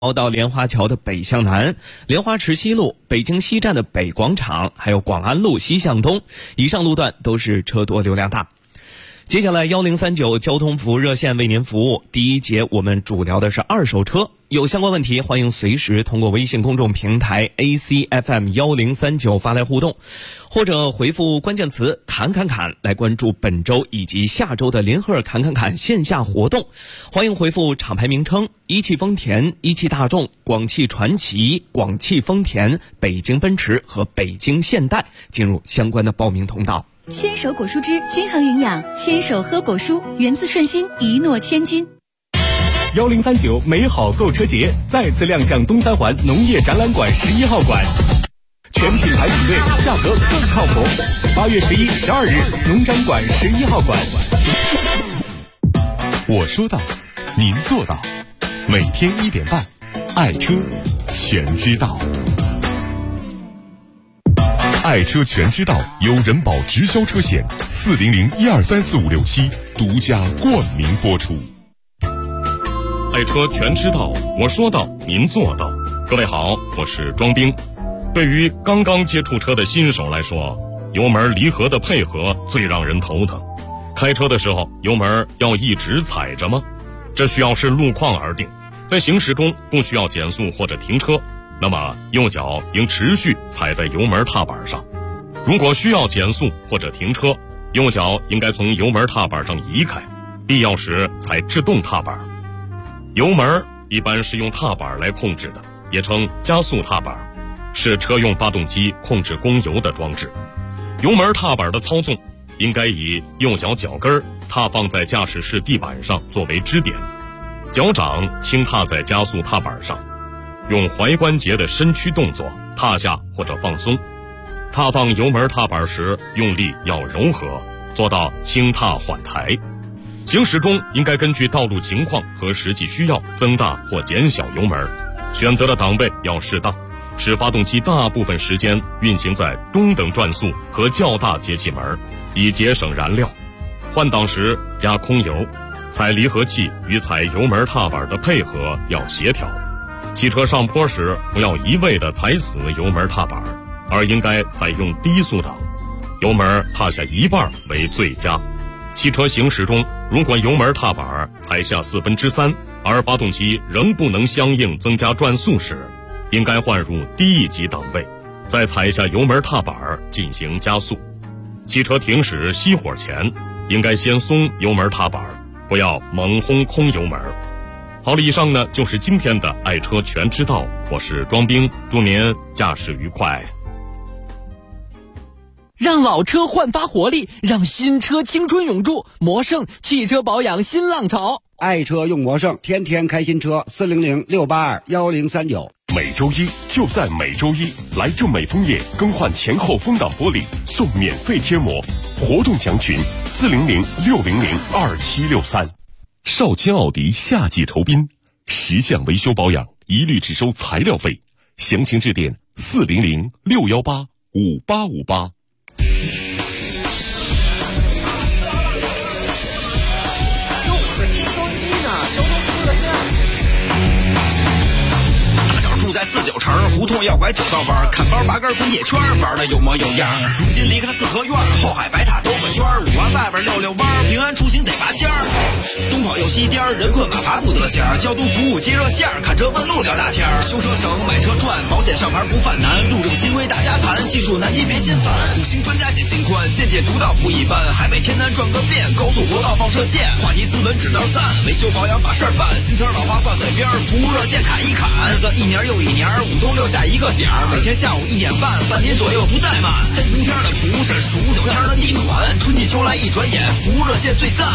到莲花桥的北向南，莲花池西路、北京西站的北广场，还有广安路西向东，以上路段都是车多流量大。接下来1039交通服务热线为您服务。第一节我们主聊的是二手车，有相关问题欢迎随时通过微信公众平台 ACFM1039 发来互动，或者回复关键词侃侃侃来关注本周以及下周的联合侃侃侃线下活动。欢迎回复厂牌名称一汽丰田、一汽大众、广汽传祺、广汽丰田、北京奔驰和北京现代进入相关的报名通道。 牵手果蔬汁均衡营养，牵手喝果蔬，源自顺心，一诺千金。 1039美好购车节再次亮相东三环农业展览馆11号馆，全品牌比对，价格更靠谱。8月11、12日，农展馆11号馆。 我说到，您做到。每天1点半，爱车全知道。爱车全知道由人保直销车险400-1234567独家冠名播出。 爱车全知道，我说到，您做到。各位好，我是庄兵。对于刚刚接触车的新手来说，油门离合的配合最让人头疼。开车的时候，油门要一直踩着吗？这需要视路况而定。在行驶中不需要减速或者停车，那么右脚应持续踩在油门踏板上。如果需要减速或者停车，右脚应该从油门踏板上移开，必要时踩制动踏板。油门一般是用踏板来控制的，也称加速踏板，是车用发动机控制供油的装置。油门踏板的操纵应该以右脚脚跟踏放在驾驶室地板上作为支点，脚掌轻踏在加速踏板上，用踝关节的伸屈动作踏下或者放松。踏放油门踏板时用力要柔和，做到轻踏缓抬。行驶中应该根据道路情况和实际需要增大或减小油门，选择的档位要适当，使发动机大部分时间运行在中等转速和较大节气门，以节省燃料。换挡时加空油，踩离合器与踩油门踏板的配合要协调。汽车上坡时不要一味地踩死油门踏板，而应该采用低速档，油门踏下一半为最佳。汽车行驶中，如果油门踏板踩下3/4，而发动机仍不能相应增加转速时，应该换入低一级档位，再踩下油门踏板进行加速。汽车停驶熄火前，应该先松油门踏板，不要猛轰空油门。好了，以上呢就是今天的爱车全知道，我是庄兵，祝您驾驶愉快。 让老车焕发活力，让新车青春永驻。魔胜汽车保养新浪潮， 爱车用魔胜，天天开新车。400-682-1039。 每周一就在每周一，来正美枫叶更换前后风挡玻璃，送免费贴膜。活动详询400-600-2763。少卿奥迪夏季酬宾，10项维修保养一律只收材料费，详情致电400-618-5858。 在49城胡同要拐9道弯，看包8根滚铁圈，玩的有模有样。如今离开了四合院，后海白塔兜个圈，5环外边溜弯，平安出行得拔尖儿。东跑又西颠，人困马乏不得闲。交通服务接热线，看车问路聊大天。修车省买车赚，保险上牌不犯难。路政新规大家谈，技术难题别心烦。5星专家解心宽，见解独到不一般。海北天南转个遍，高速国道放射线。话题斯文指导赞，维修保养把事儿办。新车老花挂嘴边，服务热线砍一砍。日子一年又一年，5冬6夏一个点儿，每天下午1点半，半年左右不怠慢。3伏天的蒲是数9天的地暖，春季秋来一转眼，服务热线最赞。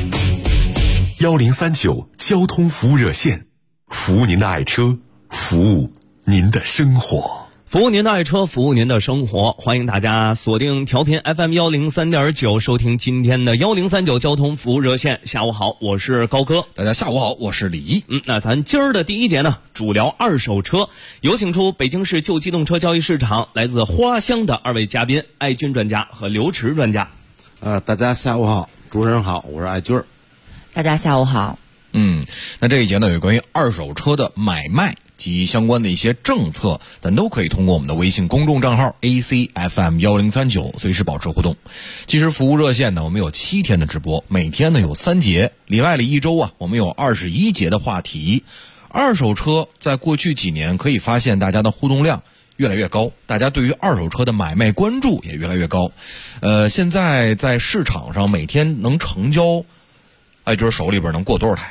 1039交通服务热线，服务您的爱车，服务您的生活。 服务您的爱车，服务您的生活。欢迎大家锁定调频 FM103.9，收听今天的1039交通服务热线。下午好，我是高哥。 大家下午好，我是李一。 那咱今儿的第一节呢，主聊二手车，有请出北京市旧机动车交易市场来自花乡的2位嘉宾，艾军专家和刘驰专家。 大家下午好，主持人好，我是艾军。 大家下午好。 那这一节呢，有关于二手车的买卖及相关的一些政策，咱都可以通过我们的微信公众账号 ACFM1039随时保持互动。其实服务热线呢，我们有7天的直播，每天呢有3节，里外里1周啊，我们有21节的话题。二手车在过去几年可以发现大家的互动量越来越高，大家对于二手车的买卖关注也越来越高。现在在市场上每天能成交，就是手里边能过多少台？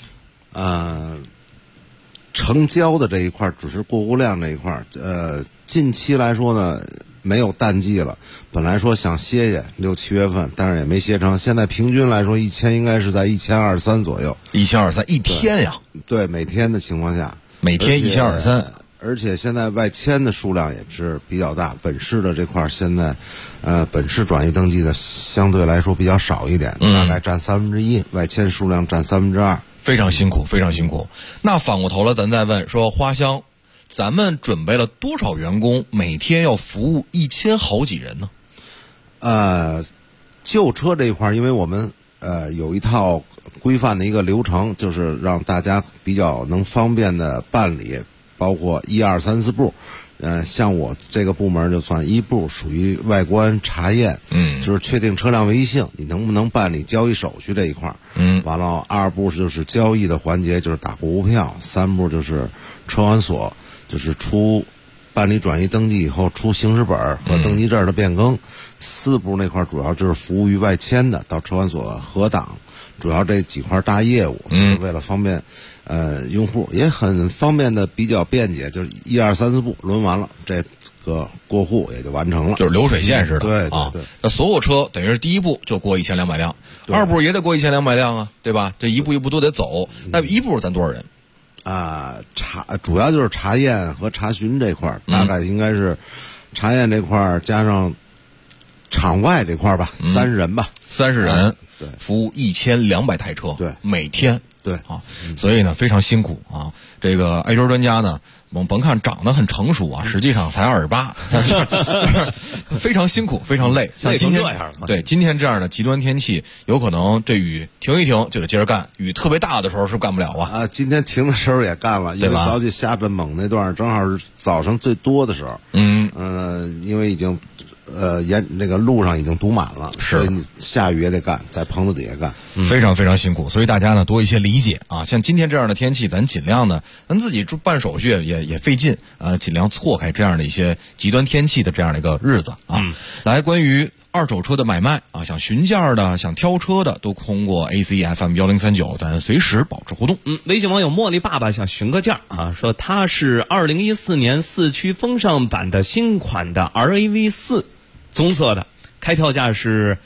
成交的这一块只是过户量这一块，近期来说呢，没有淡季了。本来说想歇歇6、7月份，但是也没歇成。现在平均来说，1千应该是在1223左右。 1223一天呀？ 对，每天的情况下， 每天1223。 而且现在外迁的数量也是比较大，本市的这块现在，本市转移登记的相对来说比较少一点，大概占1/3，外迁数量占2/3。 非常辛苦，非常辛苦。那反过头了，咱再问说，花乡，咱们准备了多少员工，每天要服务1000好几人呢？ 旧车这一块，因为我们有一套规范的一个流程，就是让大家比较能方便的办理，包括1、2、3、4步。像我这个部门就算1步，属于外观查验，就是确定车辆违性，你能不能办理交易手续这一块，完了2步就是交易的环节，就是打过户票，3步就是车管所，就是办理转移登记以后出行驶本和登记证的变更，4步那块主要就是服务于外迁的，到车管所核档，主要这几块大业务，就是为了方便用户，也很方便的，比较便捷，就是1、2、3、4步轮完了，这个过户也就完成了， 就是流水线似的。 对对对。 那所有车等于是第1步就过1200辆，2步也得过1200辆啊，对吧？这一步一步都得走。那1步咱多少人？ 主要就是查验和查询这块，大概应该是查验这块加上场外这块吧，30人吧 ，30人， 对， 服务1200台车， 对， 每天。 对所以呢非常辛苦啊。这个爱车专家呢，甭看长得很成熟啊，实际上才28，非常辛苦，非常累。像今天今天这样的极端天气，有可能这雨停一停就得接着干，雨特别大的时候是干不了啊。 今天停的时候也干了，因为早起下着猛那段正好是早上最多的时候。因为已经那个路上已经堵满了，所以你下雨也得干，在棚子底下干， 非常非常辛苦。所以大家呢多一些理解啊。像今天这样的天气，咱尽量呢，咱自己办手续也费劲，尽量错开这样的一些极端天气的这样的一个日子啊。来，关于二手车的买卖啊，想询价的、想挑车的，都通过 ACFM1039，咱随时保持互动。 微信网友茉莉爸爸想询个价啊，说他是2014年4驱风尚版的新款的 RAV4，棕色的，开票价是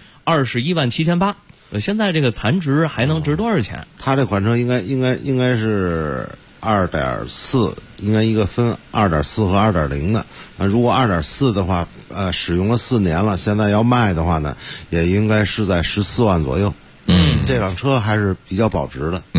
217800。现在这个残值还能值多少钱？ 他这款车应该是2.4，应该一个分2.4和2.0的。如果2.4的话，使用了4年了，现在要卖的话呢，也应该是在14万左右。这辆车还是比较保值的。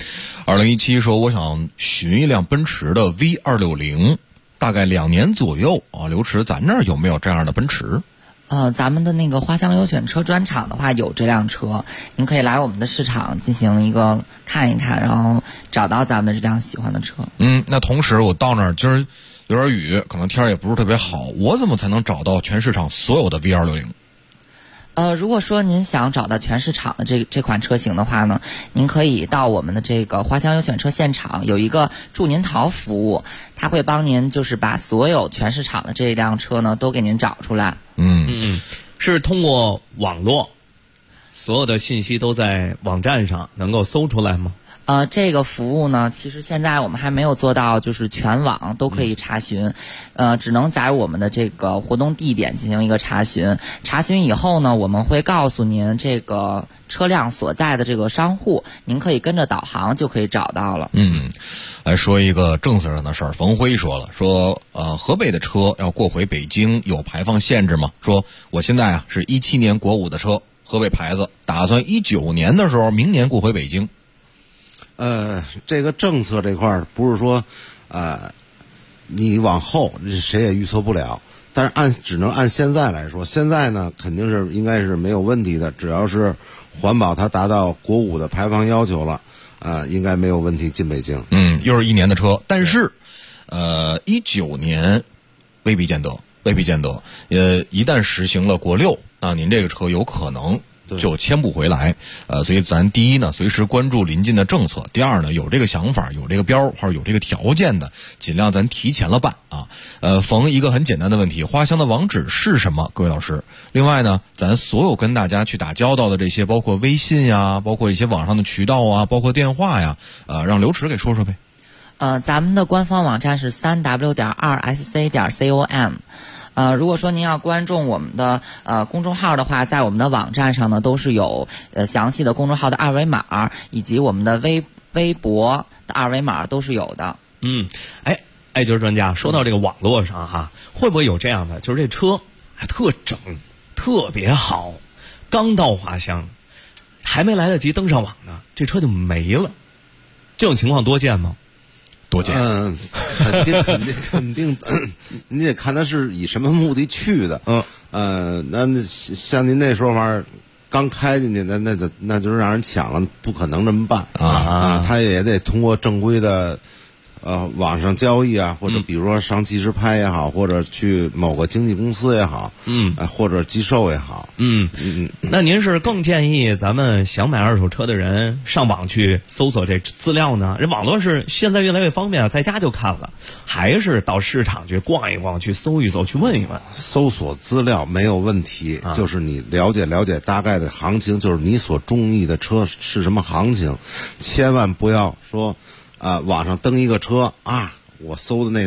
2017说我想寻一辆奔驰的 V260，大概2年左右啊。刘驰，咱那儿有没有这样的奔驰？ 咱们的那个花乡优选车专场的话有这辆车，您可以来我们的市场进行一个看一看，然后找到咱们这辆喜欢的车。 那同时我到那儿今儿有点雨，可能天也不是特别好，我怎么才能找到全市场所有的 V260？ 如果说您想找到全市场的这款车型的话呢，您可以到我们的这个花乡优选车现场，有一个祝您淘服务，他会帮您就是把所有全市场的这辆车呢都给您找出来。 是通过网络，所有的信息都在网站上能够搜出来吗？ 这个服务呢，其实现在我们还没有做到，就是全网都可以查询，只能在我们的这个活动地点进行一个查询。查询以后呢，我们会告诉您这个车辆所在的这个商户，您可以跟着导航就可以找到了。 来说一个政策上的事儿，冯辉说河北的车要过回北京有排放限制吗？说我现在是17年国5的车，河北牌子，打算19年的时候明年过回北京。 这个政策这块儿不是说，你往后谁也预测不了，但是只能按现在来说，现在呢肯定是应该是没有问题的，只要是环保它达到国5的排放要求了， 应该没有问题进北京。 又是1年的车，但是19年未必见得。一旦实行了国6，那您这个车有可能就迁不回来。所以咱第一呢，随时关注临近的政策；第二呢，有这个想法、有这个标或者有这个条件的，尽量咱提前了办啊。逢一个很简单的问题，花乡的网址是什么？各位老师。另外呢，咱所有跟大家去打交道的这些，包括微信呀，包括一些网上的渠道啊，包括电话呀，让刘驰给说说呗。 咱们的官方网站是3w.2sc.com。如果说您要关注我们的公众号的话，在我们的网站上呢都是有详细的公众号的二维码，以及我们的微博的二维码都是有的。 艾局专家说到这个网络上哈，会不会有这样的，就是这车还特整，特别好，刚到花乡，还没来得及登上网呢，这车就没了？这种情况多见吗？ 多见。 肯定，你得看他是以什么目的去的。那像您那说法，刚开进去，那就是让人抢了，不可能这么办他也得通过正规的网上交易啊，或者比如说上即时拍也好，或者去某个经纪公司也好，或者寄售也好。 那您是更建议咱们想买二手车的人上网去搜索这资料呢？这网络是现在越来越方便，在家就看了，还是到市场去逛一逛，去搜一搜，去问一问？ 搜索资料没有问题，就是你了解大概的行情，就是你所中意的车是什么行情，千万不要说网上登一个车我搜的那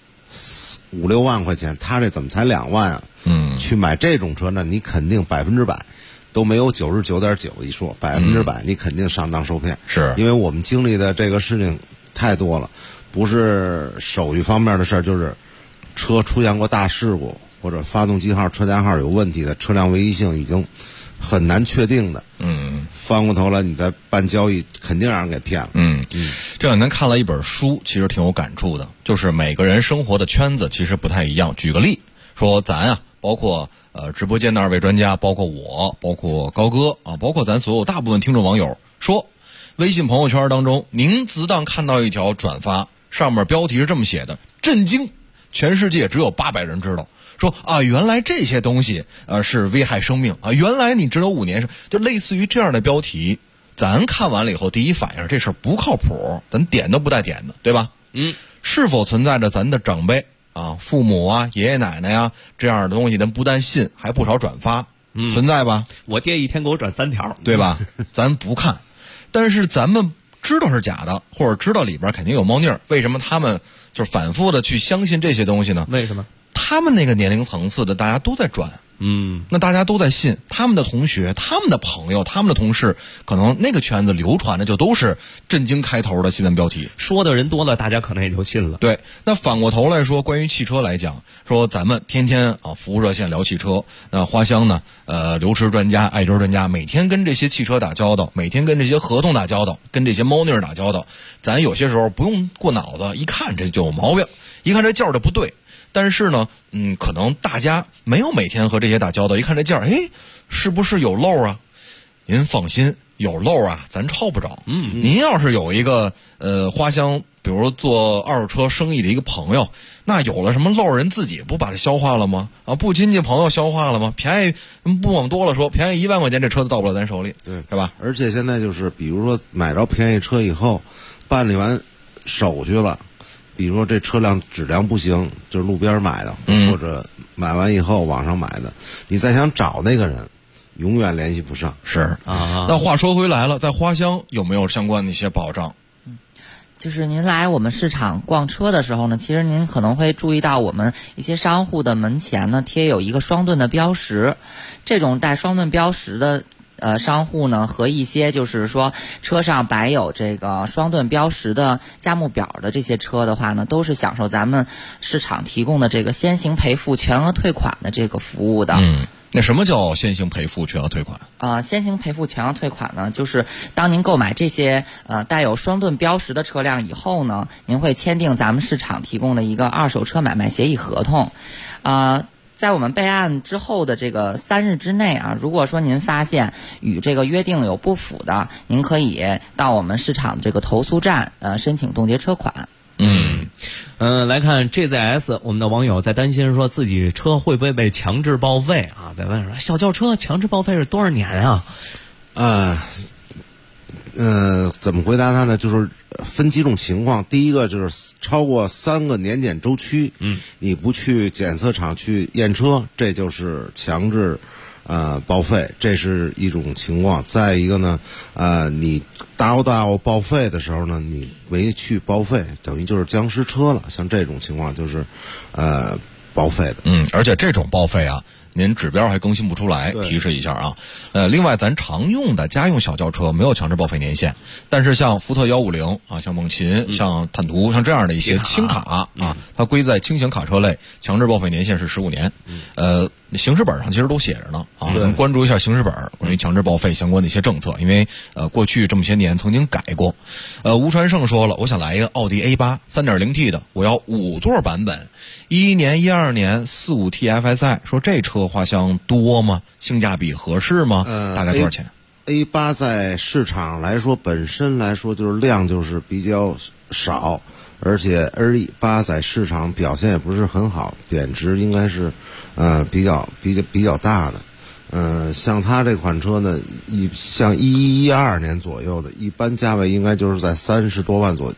5-6万块钱，他这怎么才2万啊？去买这种车呢，你肯定100%都没有99.9一说，100%你肯定上当受骗。 是因为我们经历的这个事情太多了，不是手续方面的事儿，就是车出现过大事故，或者发动机号、车架号有问题的，车辆唯一性已经很难确定的。翻过头来你再办交易，肯定让人给骗了。 这两天看了一本书，其实挺有感触的，就是每个人生活的圈子其实不太一样。举个例说，咱包括直播间的2位专家，包括我，包括高哥包括咱所有大部分听众网友，说微信朋友圈当中，您自当看到一条转发，上面标题是这么写的：震惊，全世界只有800人知道。说原来这些东西是危害生命原来你只有5年，就类似于这样的标题，咱看完了以后第一反应，这事儿不靠谱，咱点都不带点的，对吧？是否存在着咱的长辈父母爷爷奶奶这样的东西，咱不但信，还不少转发，存在吧？ 我爹一天给我转3条， 对吧？咱不看，但是咱们知道是假的，或者知道里边肯定有猫腻儿，为什么他们就是反复的去相信这些东西呢？ 为什么？ 他们那个年龄层次的大家都在转，那大家都在信，他们的同学、他们的朋友、他们的同事，可能那个圈子流传的就都是震惊开头的新闻标题， 说的人多了，大家可能也就信了。 对，那反过头来说，关于汽车来讲，说咱们天天服务热线聊汽车，那花乡呢，刘驰专家、艾军专家每天跟这些汽车打交道，每天跟这些合同打交道，跟这些猫腻打交道，咱有些时候不用过脑子，一看这就有毛病，一看这价就不对。但是呢，可能大家没有每天和这些打交道，一看这价，是不是有漏啊？您放心，有漏咱抄不着。您要是有一个花乡，比如做二手车生意的一个朋友，那有了什么漏，人自己不把它消化了吗？不亲戚朋友消化了吗？便宜不往多了说，便宜1万块钱，这车子到不了咱手里， 对， 是吧？ 而且现在就是，比如说买着便宜车以后，办理完手续了。比如说这车辆质量不行，就是路边买的，或者买完以后网上买的，你再想找那个人，永远联系不上。 是那话说回来了，在花乡有没有相关的一些保障？ 就是您来我们市场逛车的时候呢，其实您可能会注意到我们一些商户的门前呢贴有一个双盾的标识，这种带双盾标识的商户呢，和一些就是说车上摆有这个双盾标识的价目表的这些车的话呢，都是享受咱们市场提供的这个先行赔付全额退款的这个服务的。 那什么叫先行赔付全额退款？ 先行赔付全额退款呢，就是当您购买这些带有双盾标识的车辆以后呢，您会签订咱们市场提供的一个二手车买卖协议合同。 在我们备案之后的这个3日之内啊，如果说您发现与这个约定有不符的，您可以到我们市场这个投诉站申请冻结车款。 来看 JZS， 我们的网友在担心说自己车会不会被强制报废啊？在问说小轿车强制报废是多少年啊？ 怎么回答他呢？就是分几种情况。第一个就是超过3个年检周期，你不去检测厂去验车，这就是强制报废，这是一种情况。再一个呢，你到报废的时候呢，你没去报废，等于就是僵尸车了。像这种情况就是报废的。 而且这种报废啊，您指标还更新不出来，提示一下啊。另外咱常用的家用小轿车没有强制报废年限，但是像福特150啊，像猛禽、像坦途，像这样的一些轻卡啊，它归在轻型卡车类，强制报废年限是15年。行驶本上其实都写着呢啊，您关注一下行驶本关于强制报废相关的一些政策，因为过去这么些年曾经改过。吴传胜说了，我想来一个奥迪 A8 3.0T 的，我要5座版本，11年、12年45T FSI， 说这车花箱多吗？性价比合适吗？大概多少钱 ？A8 在市场来说，本身来说就是量就是比较少，而且 A8 在市场表现也不是很好，贬值应该是比较大的。像它这款车呢，像11、12年左右的，一般价位应该就是在30多万左右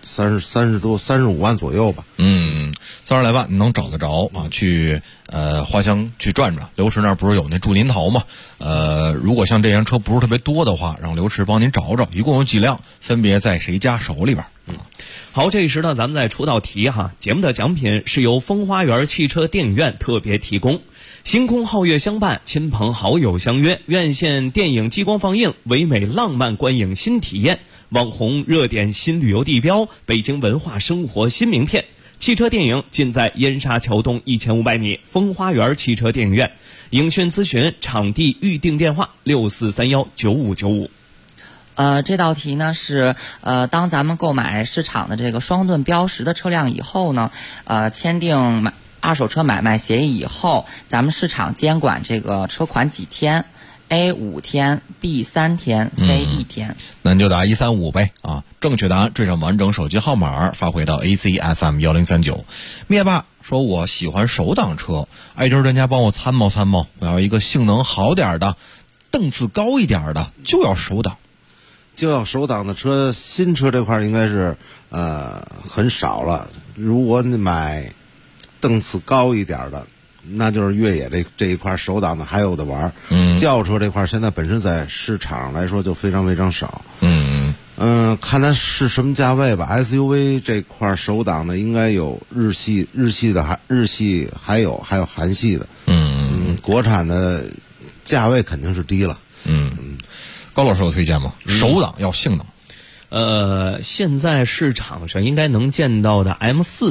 ，35万左右吧。 30来万你能找得着啊？去花乡去转转，刘驰那儿不是有那祝您桃吗？如果像这辆车不是特别多的话，让刘驰帮您找找，一共有几辆，分别在谁家手里边。 好，这一时呢，咱们再出道题哈。节目的奖品是由风花园汽车电影院特别提供。星空皓月相伴，亲朋好友相约，院线电影激光放映，唯美浪漫观影新体验，网红热点新旅游地标，北京文化生活新名片。汽车电影尽在燕莎桥东1500米风花园汽车电影院。影讯咨询场地预订电话64319595。 这道题呢是当咱们购买市场的这个双盾标识的车辆以后呢，签订二手车买卖协议以后，咱们市场监管这个车款几天 ，A 5天 ，B 3天 ，C 1天。 那你就答135呗啊！正确答案缀上完整手机号码发回到 ACFM1039。灭霸说：“我喜欢手挡车，爱车专家帮我参谋参谋，我要一个性能好点的，档次高一点的，就要手挡。” 就要手挡的车，新车这块应该是很少了。如果你买档次高一点的，那就是越野这一块手挡的还有的玩。轿车这块现在本身在市场来说就非常非常少。看它是什么价位吧。SUV 这块手挡的应该有日系还有韩系的。国产的价位肯定是低了。 高老师有推荐吗？手挡要性能。 现在市场上应该能见到的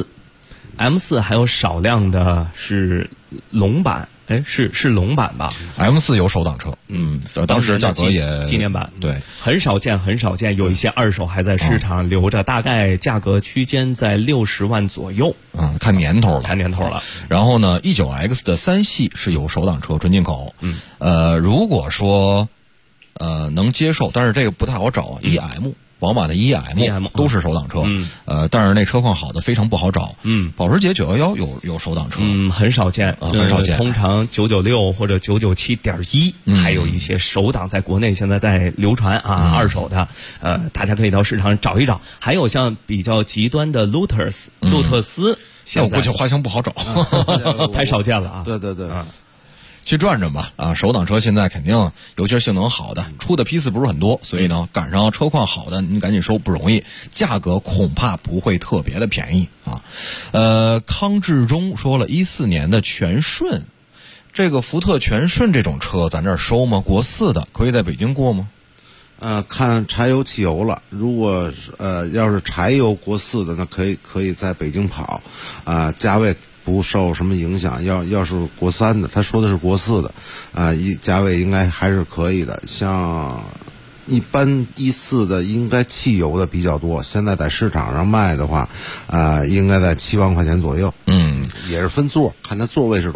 M4 还有少量的是龙版，是龙版吧 ？M4 有手挡车，当时价格也纪念版， 对， 很少见，有一些二手还在市场留着，大概价格区间在60万左右。 看年头了，然后呢 ，E9X 的3系是有手挡车，纯进口。如果说能接受，但是这个不太好找。EM， 宝马的 EM 都是手挡车，但是那车况好的非常不好找。保时捷911有手挡车， 很少见，通常996或者997.1，还有一些手挡在国内现在在流传啊，二手的，大家可以到市场找一找。还有像比较极端的路特斯， 那我估计花箱不好找， 太少见了啊。 对。 去转转吧啊！手挡车现在肯定，尤其是性能好的，出的批次不是很多，所以呢，赶上车况好的，你赶紧收不容易，价格恐怕不会特别的便宜啊。康志忠说了，14年的全顺，这个福特全顺这种车，咱这儿收吗？国4的可以在北京过吗？ 看柴油汽油了。如果要是柴油国4的，那可以在北京跑，价位不受什么影响。要是国3的，他说的是国4的，价位应该还是可以的。像一般14的应该汽油的比较多，现在在市场上卖的话，应该在7万块钱左右。也是分座，看它座位是多少了。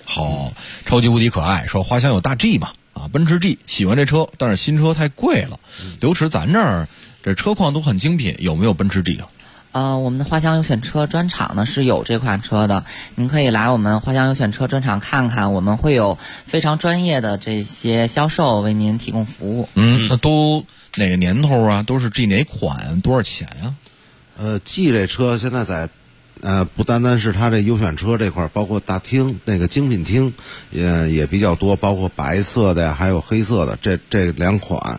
好，超级无敌可爱说花乡有大 G 嘛，啊，奔驰 G 喜欢这车，但是新车太贵了。刘驰，咱这儿这车况都很精品，有没有奔驰 G 啊？ 我们的花乡有选车专场呢是有这款车的，您可以来我们花乡有选车专场看看，我们会有非常专业的这些销售为您提供服务。 那都哪个年头啊？都是 G 哪款？多少钱呀 ？G 这车现在在不单单是它这优选车这块，包括大厅那个精品厅也比较多，包括白色的还有黑色的这两款，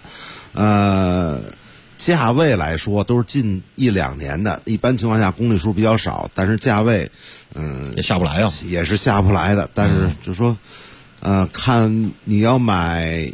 价位来说都是近1-2年的，一般情况下公里数比较少，但是价位也下不来啊， 也是下不来的。但是就说看你要买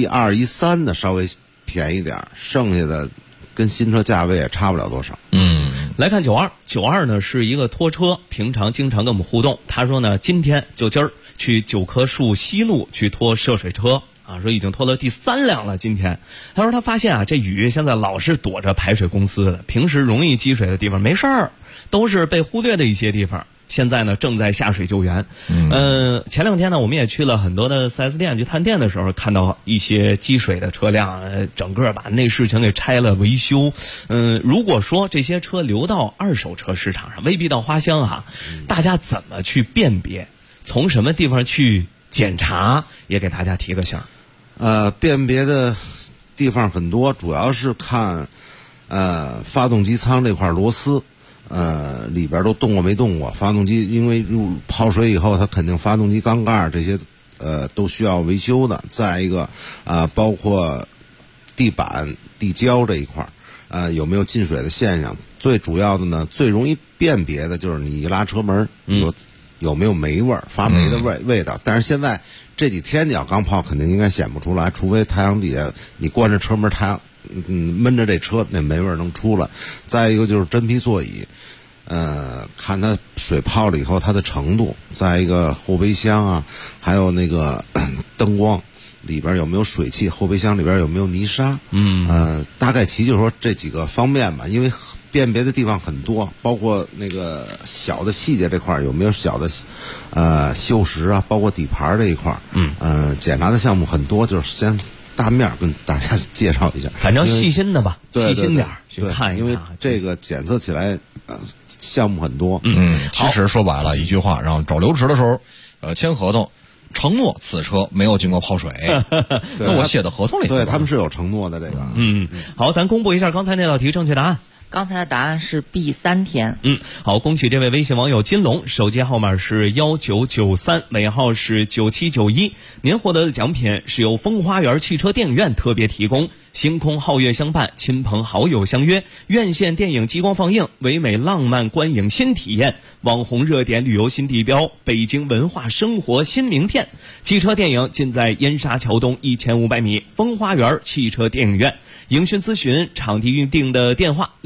12、13的稍微便宜点，剩下的跟新车价位也差不了多少。 来看92呢是一个拖车，平常经常跟我们互动。他说呢，今儿去9棵树西路去拖涉水车啊，说已经拖了第3辆了。今天他说他发现啊，这雨现在老是躲着排水公司的，平时容易积水的地方没事儿，都是被忽略的一些地方。现在呢正在下水救援。前2天呢我们也去了很多的 4S 店去探店的时候，看到一些积水的车辆，整个把内饰全给拆了维修。如果说这些车流到二手车市场上，未必到花乡啊，大家怎么去辨别？从什么地方去检查？也给大家提个醒。 辨别的地方很多，主要是看发动机舱这块螺丝。里边都动过没动过？发动机因为泡水以后，它肯定发动机缸盖这些都需要维修的。再一个包括地板、地胶这一块有没有进水的现象？最主要的呢，最容易辨别的就是你一拉车门，说有没有霉味儿、发霉的味道。但是现在这几天你要刚泡，肯定应该显不出来，除非太阳底下你关着车门，太阳闷着这车，那霉味儿能出来。再一个就是真皮座椅，看它水泡了以后它的程度。再一个后备箱啊，还有那个灯光里边有没有水汽，后备箱里边有没有泥沙。大概其就是说这几个方面吧，因为辨别的地方很多，包括那个小的细节这块有没有小的锈蚀啊，包括底盘这一块。检查的项目很多，就是先大面跟大家介绍一下， 反正细心的吧， 细心点去看一看， 因为这个检测起来项目很多。 其实说白了一句话，让找刘驰的时候签合同，承诺此车没有经过泡水。那我写的合同里， 对他们是有承诺的这个。 好，咱公布一下刚才那道题正确答案。 刚才的答案是 B 3天。 好，恭喜这位微信网友金龙，手机号码是1993，尾号是9791。您获得的奖品是由风花园汽车电影院特别提供，星空皓月相伴，亲朋好友相约，院线电影激光放映，唯美浪漫观影新体验，网红热点旅游新地标，北京文化生活新名片。汽车电影尽在燕莎桥东1500米风花园汽车电影院。营讯咨询场地预定的电话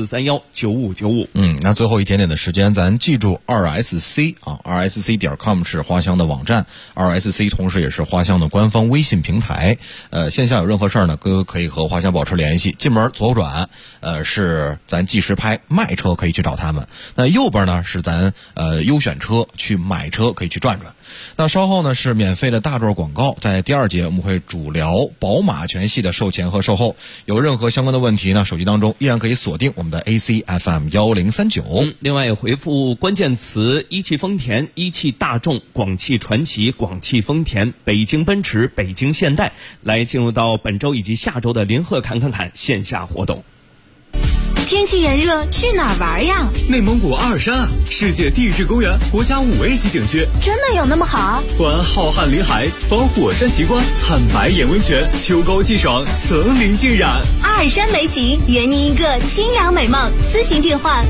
64319595。 那最后一点点的时间，咱记住 2SC 啊 2SC.com 是花乡的网站， 2SC 同时也是花乡的官方微信平台。线下有任何事儿呢，哥哥可以和花乡保持联系。进门左转是咱即时拍卖车，可以去找他们。那右边呢是咱优选车，去买车可以去转转。那稍后呢是免费的大段广告，在第2节我们会主聊宝马全系的售前和售后。有任何相关的问题呢，手机当中依然可以锁定我们的 ACFM 1039。 另外也回复关键词一汽丰田、一汽大众、广汽传祺、广汽丰田、北京奔驰、北京现代，来进入到本周以及下周的林鹤侃线下活动。 天气炎热，去哪儿玩呀？ 内蒙古阿尔山啊，世界地质公园国家5A 级景区， 真的有那么好？ 观浩瀚林海，访火山奇观，看白眼温泉，秋高气爽，层林尽染。 阿尔山美景，圆你一个清凉美梦。咨询电话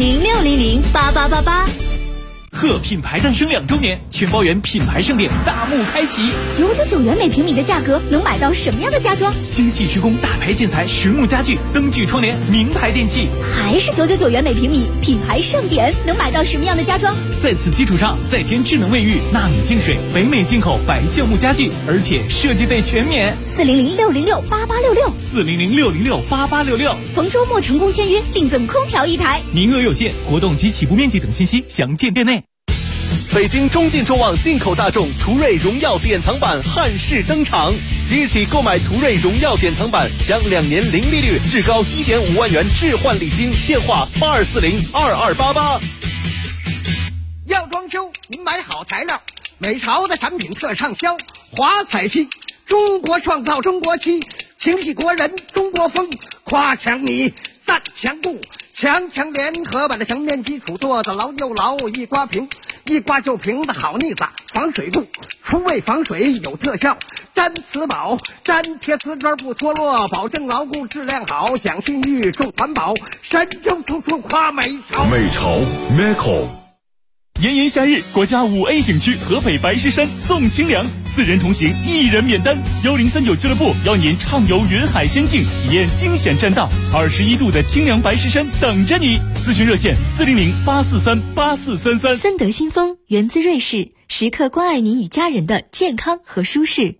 400-600-8888。 贺品牌诞生2周年，全包圆品牌盛典大幕开启。 999元每平米的价格，能买到什么样的家装？ 精细施工，大牌建材，实木家具，灯具窗帘，名牌电器。 还是999元每平米，品牌盛典能买到什么样的家装？ 在此基础上，再添智能卫浴、纳米净水、北美进口白橡木家具，而且设计费全免。 400-606-8866 400-606-8866。 逢周末成功签约，另赠空调1台， 名额有限，活动及起步面积等信息详见店内。 北京中进众旺进口大众途锐荣耀典藏版汉式登场，即日起购买途锐荣耀典藏版，享2年零利率，至高1.5万元置换礼金。电话82402288。 要装修，您买好材料，美潮的产品特畅销。华彩漆，中国创造中国漆，情系国人中国风，夸墙米，赞墙布。强联合把这墙面基础做得牢又牢，一刮平，一刮就平的好腻子，防水布，除味防水有特效，粘瓷宝，粘贴瓷砖不脱落，保证牢固质量好，讲信誉重环保，神州处处夸美潮。 美潮 Meco。炎炎夏日，国家5A 景区河北白石山送清凉，4人同行1人免单。1039俱乐部邀您畅游云海仙境，体验惊险栈道，21度的清凉白石山等着你。咨询热线400-843-8433。 森德新风源自瑞士，时刻关爱您与家人的健康和舒适。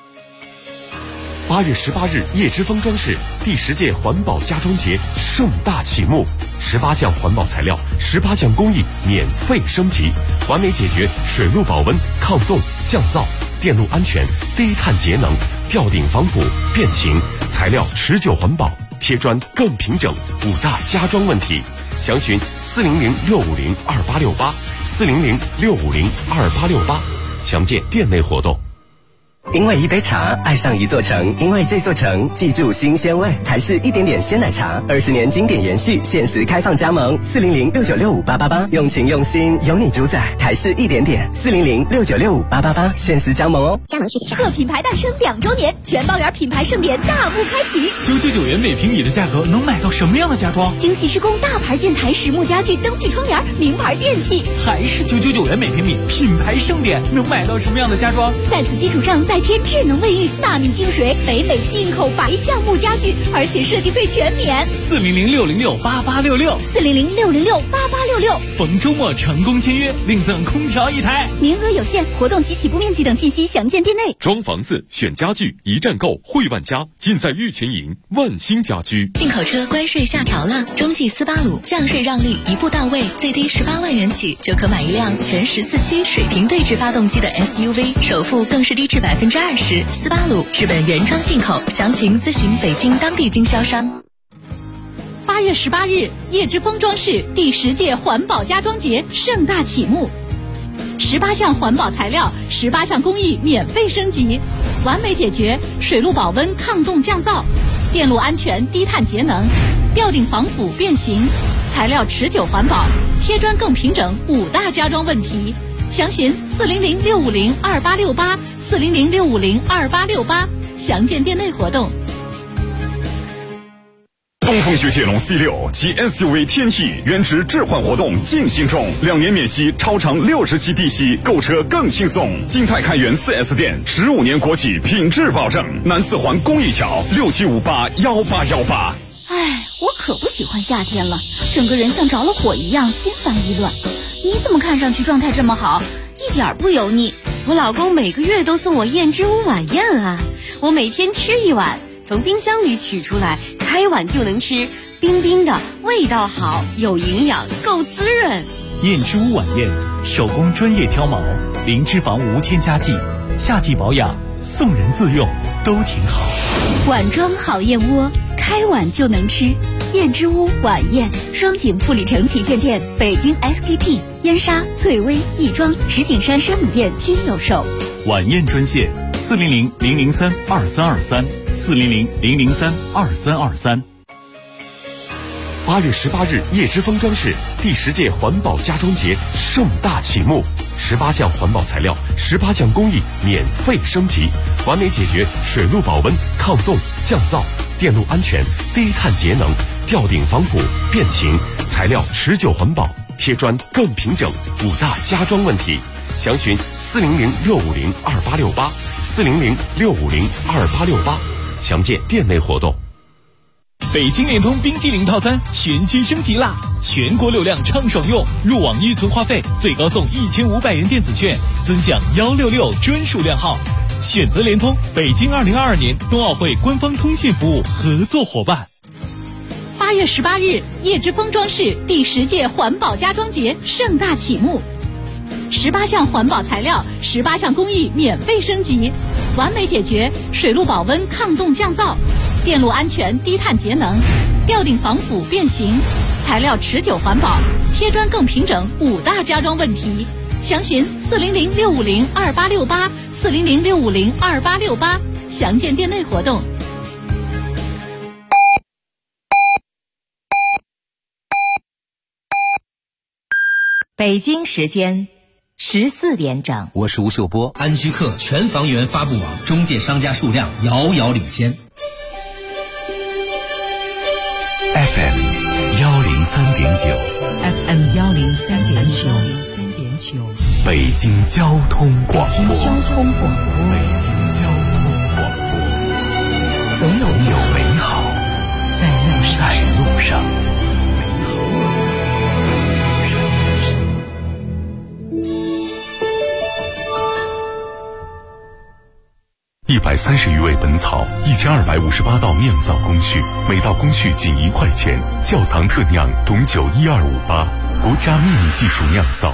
8月18日，叶之峰装饰第10届环保家装节盛大启幕，18项环保材料，18项工艺免费升级，完美解决水路保温、抗冻、降噪、电路安全、低碳节能、吊顶防腐、变形，材料持久环保，贴砖更平整，5大家装问题。详询400-650-2868，400-650-2868，详见店内活动。 因为一杯茶爱上一座城，因为这座城记住新鲜味。台式一点点鲜奶茶，20年经典延续，限时开放加盟，400-6965-888，用情用心，有你主宰。台式一点点，400-6965-888，限时加盟哦。 加盟需请贺品牌诞生2周年，全包圆品牌盛典大幕开启。 999元每平米的价格能买到什么样的家装？ 精细施工大牌建材、实木家具、灯具窗帘、名牌电器， 还是999元每平米，品牌盛典能买到什么样的家装？ 在此基础上再贴智能卫浴、纳米净水、北美进口白橡木家具，而且设计费全免。 400-606-8866，400-606-8866，逢周末成功签约，另赠空调1台， 名额有限，活动及起步面积等信息详见店内。 装房子选家具，一站购汇万家，尽在玉泉营万兴家居。 进口车关税下调了，中际斯巴鲁降税让利一步到位，最低18万元起就可买一辆全14驱水平对置发动机的 SUV， 首付更是低至20%。斯巴鲁日本原装进口，详情咨询北京当地经销商。8月18日，叶之峰装饰第10届环保家装节盛大启幕，18项环保材料，18项工艺免费升级，完美解决水路保温、抗冻降噪、电路安全、低碳节能、吊顶防腐变形，材料持久环保，贴砖更平整，5大家装问题。详询400-650-2868，400-650-2868，详见店内活动。 东风雪铁龙 C6 及 SUV 天翼原值置换活动进行中，2年免息，超长60期低息，购车更轻松。金泰开元 4S 店，15年国企品质保证。南四环公益桥67581818。 哎，我可不喜欢夏天了，整个人像着了火一样，心烦意乱。你怎么看上去状态这么好，一点不油腻？我老公每个月都送我燕之屋晚宴啊，我每天吃一碗，从冰箱里取出来，开碗就能吃，冰冰的，味道好，有营养，够滋润。 燕之屋晚宴，手工专业挑毛，零脂肪无添加剂，夏季保养，送人自用都挺好。 碗装好燕窝，开碗就能吃。燕之屋晚宴，双井富力城旗舰店、北京 SKP、燕莎、翠微、亦庄、石景山山姆店均有售。 晚宴专线400-003-2323，400-003-2323。 8月18日，叶之峰装饰第10届环保家装节盛大启幕，18项环保材料，18项工艺免费升级，完美解决水路保温、抗冻、降噪、电路安全、低碳节能、吊顶防腐、变形，材料持久环保，贴砖更平整，5大家装问题。详询400-650-2868，400-650-2868，详见店内活动。 北京联通冰激凌套餐全新升级啦！全国流量畅爽用，入网预存话费最高送1500元电子券，尊享166专属量号。选择联通，北京2022年冬奥会官方通信服务合作伙伴。 8月18日，叶之峰装饰第10届环保家装节盛大启幕 ，18项环保材料，18项工艺免费升级，完美解决水路保温抗冻降噪、电路安全低碳节能、吊顶防腐变形、材料持久环保、贴砖更平整5大家装问题。详询400-650-2868，400-650-2868，详见店内活动。 北京时间14点整， 我是吴秀波。安居客全房源发布网中介商家数量遥遥领先。 FM 103.9 FM 103.9， 北京交通广播。 北京交通广播，总有美好在路上。 130余味本草，1258道酿造工序，每道工序仅1块钱。窖藏特酿董酒12588，国家秘密技术酿造。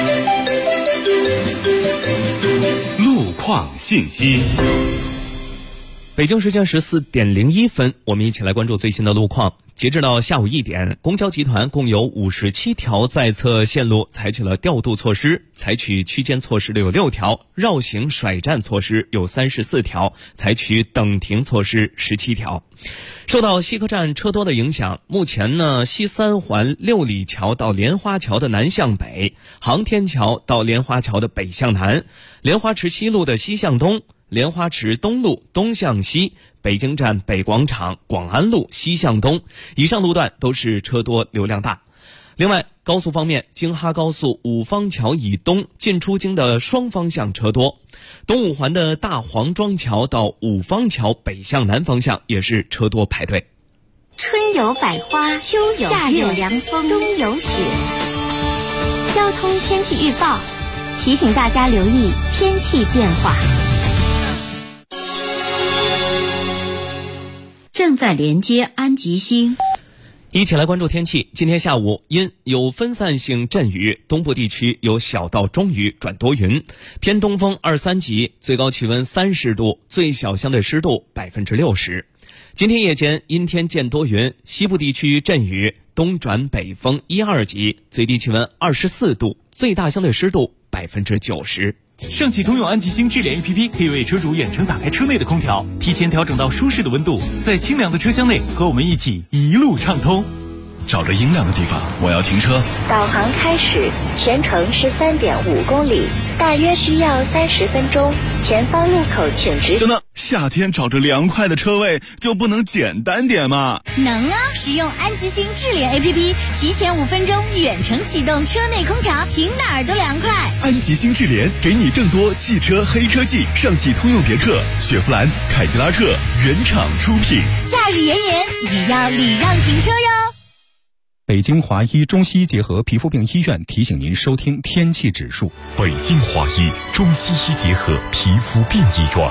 路况信息。 北京时间14点01分，我们一起来关注最新的路况。截止到下午1点，公交集团共有57条在侧线路采取了调度措施，采取区间措施的有6条，绕行甩站措施有34条，采取等停措施17条。受到西客站车多的影响，目前呢，西三环6里桥到莲花桥的南向北，航天桥到莲花桥的北向南，莲花池西路的西向东，莲花池东路东向西，北京站北广场广安路西向东，以上路段都是车多流量大。另外，高速方面，京哈高速五方桥以东进出京的双方向车多，东五环的大黄庄桥到五方桥北向南方向也是车多排队。 春有百花，秋有月，夏有凉风，冬有雪。交通天气预报提醒大家留意天气变化。 正在连接安吉星。 一起来关注天气。今天下午因有分散性阵雨，东部地区有小到中雨转多云，偏东风2-3级，最高气温30度，最小相对湿度60%。今天夜间阴天见多云，西部地区阵雨，东转北风1-2级，最低气温24度，最大相对湿度90%。 上汽通用安吉星智联 APP 可以为车主远程打开车内的空调，提前调整到舒适的温度，在清凉的车厢内和我们一起一路畅通。 找着阴凉的地方，我要停车。 导航开始，全程13.5公里，大约需要30分钟。前方路口请直行。 等等，夏天找着凉快的车位就不能简单点吗？ 能啊！使用安吉星智联 APP， 提前5分钟远程启动车内空调，停哪儿都凉快。 安吉星智联给你更多汽车黑科技，上汽通用别克、雪佛兰、凯迪拉克原厂出品。 夏日炎炎，也要礼让停车哟。 北京华医中西医结合皮肤病医院提醒您收听天气指数。 北京华医中西医结合皮肤病医院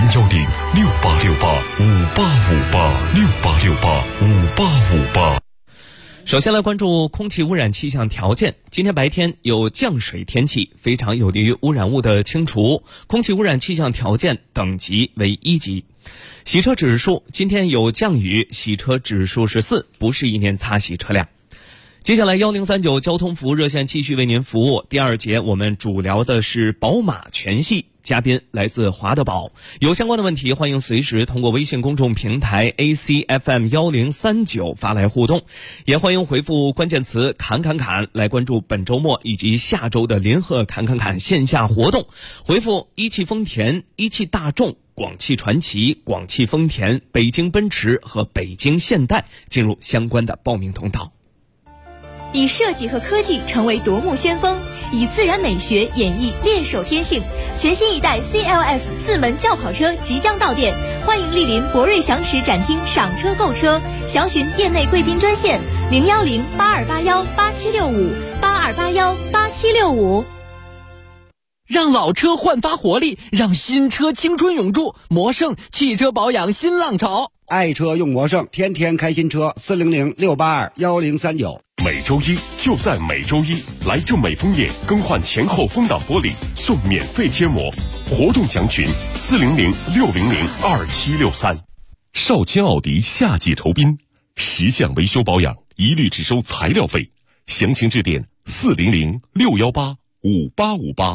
，010-6868-5858，6858-5858。 首先来关注空气污染气象条件。今天白天有降水天气，非常有利于污染物的清除，空气污染气象条件等级为1级。洗车指数，今天有降雨，洗车指数是4，不适宜您擦洗车辆。接下来1039交通服务热线继续为您服务。第2节我们主聊的是宝马全系，嘉宾来自华德宝。有相关的问题，欢迎随时通过微信公众平台 ACFM 1039发来互动，也欢迎回复关键词侃侃侃来关注本周末以及下周的联合侃侃侃线下活动。回复一汽丰田、一汽大众、广汽传祺、广汽丰田、北京奔驰和北京现代进入相关的报名通道。 以设计和科技成为夺目先锋，以自然美学演绎练手天性。全新一代 CLS 4门轿跑车即将到店，欢迎莅临博瑞祥驰展厅赏车购车，详询店内贵宾专线010-8281-8765，8281-8765。 让老车焕发活力，让新车青春永驻。魔盛汽车保养新浪潮爱车用魔圣，天天开新车，400-682-1039。 每周一就在每周一，来正美枫叶更换前后风挡玻璃送免费贴膜，活动详询400-600-2763。少卿奥迪夏季酬宾，10项维修保养一律只收材料费，详情致电400-618-5858。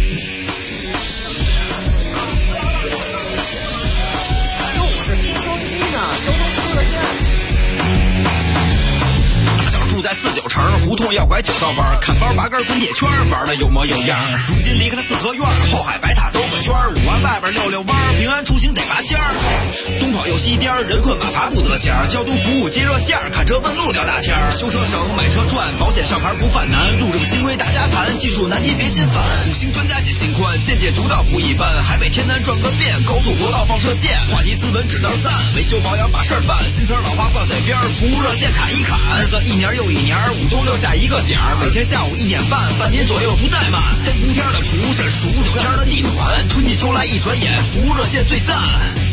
住在49城胡同要拐9道弯，看包拔根滚铁圈，玩的有模有样。如今离开了四合院，后海白塔兜个圈，5环外边溜溜弯，平安出行得拔尖儿。东跑又西颠，人困马乏不得闲，交通服务接热线，看车问路聊大天。修车省，买车赚，保险上牌不犯难，路政新规大家谈，技术难题别心烦。5星专家解心宽，见解独到不一般，海北天南转个遍，高速国道放射线，话题斯文指道赞，维修保养把事儿办，新词老话挂嘴边，服务热线砍一砍，日子一年又一年，5冬6夏一个点儿，每天下午1点半，半年左右不怠慢。3伏天的蒲是数9天的地暖，春季秋来一转眼，服务热线最赞。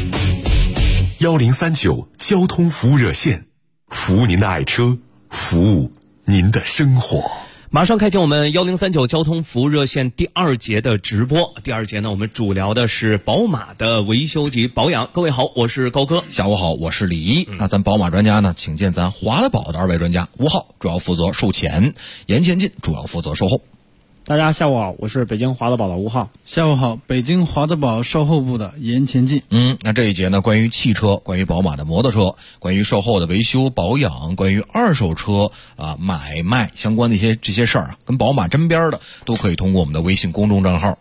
1039交通服务热线，服务您的爱车，服务您的生活。 马上开启我们1039交通服务热线第2节的直播。第2节呢，我们主聊的是宝马的维修及保养。各位好，我是高哥。 下午好，我是李一。那咱宝马专家呢，请见咱华德宝的2位专家，5号主要负责售前，严前进主要负责售后。 大家下午好，我是北京华德宝的吴浩。 下午好，北京华德宝售后部的严前进。 那这一节呢，关于汽车，关于宝马的摩托车，关于售后的维修保养，关于二手车买卖相关的这些事儿啊，跟宝马沾边的，都可以通过我们的微信公众账号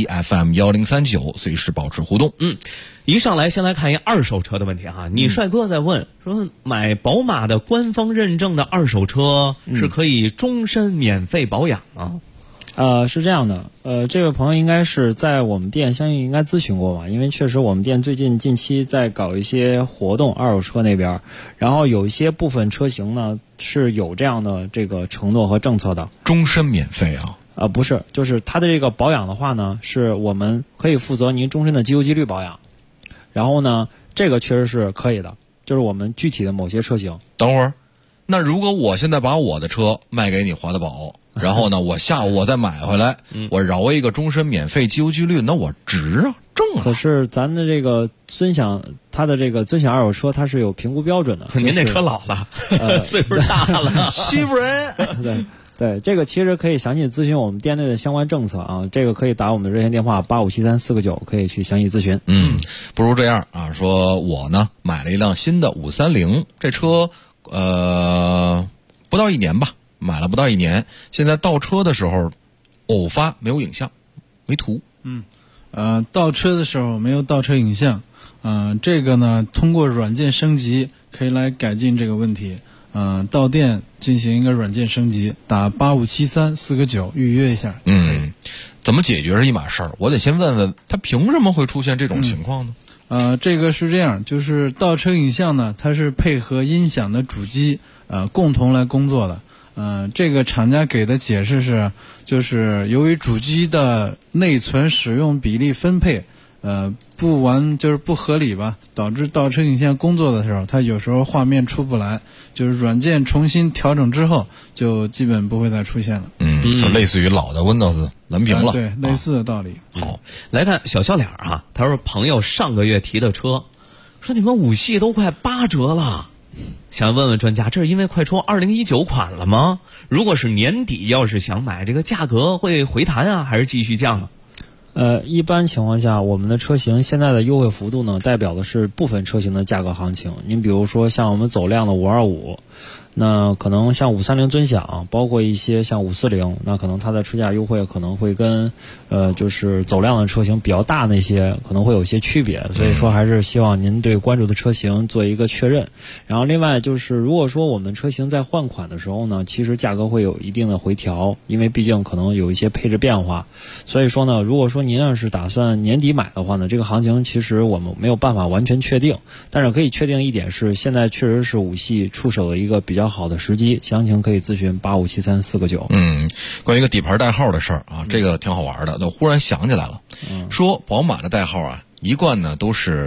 ACFM1039随时保持互动。 一上来先来看一二手车的问题哈，你帅哥在问说，买宝马的官方认证的二手车是可以终身免费保养啊？ 是这样的，这位朋友应该是在我们店相信应该咨询过吧，因为确实我们店近期在搞一些活动，二手车那边，然后有一些部分车型呢是有这样的这个承诺和政策的。 终身免费啊？ 不是，就是它的这个保养的话呢，是我们可以负责您终身的机油机滤保养，然后呢，这个确实是可以的，就是我们具体的某些车型。 等会儿，那如果我现在把我的车卖给你华德宝，然后呢，我下午我再买回来，我饶一个终身免费机油机滤，那我值啊，挣啊。 可是咱的这个它的这个尊享二手车，它是有评估标准的。 您那车老了，岁数大了， 欺负人。 对，这个其实可以详细咨询我们店内的相关政策啊，这个可以打我们的热线电话8573-499，可以去详细咨询。 不如这样啊，说我呢买了一辆新的530，这车不到1年吧。买了不到1年，现在倒车的时候偶发没有影像，没图。 倒车的时候没有倒车影像，这个呢通过软件升级可以来改进这个问题。到店进行一个软件升级，打8573-499预约一下。 怎么解决是一码事儿，我得先问问他凭什么会出现这种情况呢？这个是这样，就是倒车影像呢，它是配合音响的主机共同来工作的。这个厂家给的解释是，就是由于主机的内存使用比例分配就是不合理吧，导致倒车影像工作的时候，它有时候画面出不来，就是软件重新调整之后，就基本不会再出现了。 就类似于老的 Windows 蓝屏了。 对，类似的道理。 好，来看小笑脸啊，他说朋友上个月提的车，说你们5系都快8折了。想问问专家，这是因为快出2019款了吗？如果是年底要是想买，这个价格会回弹啊，还是继续降啊？ 一般情况下，我们的车型现在的优惠幅度呢，代表的是部分车型的价格行情。您比如说像我们走量的525，那可能像530尊享，包括一些像540，那可能它的车价优惠可能会跟就是走量的车型比较大那些可能会有一些区别，所以说还是希望您对关注的车型做一个确认。然后另外就是如果说我们车型在换款的时候呢，其实价格会有一定的回调，因为毕竟可能有一些配置变化，所以说呢，如果说您要是打算年底买的话呢，这个行情其实我们没有办法完全确定，但是可以确定一点是，现在确实是5系出手的一个比较好的时机，详情可以咨询8573-499。 关于一个底盘代号的事儿啊，这个挺好玩的。我忽然想起来了，说宝马的代号啊，一贯呢都是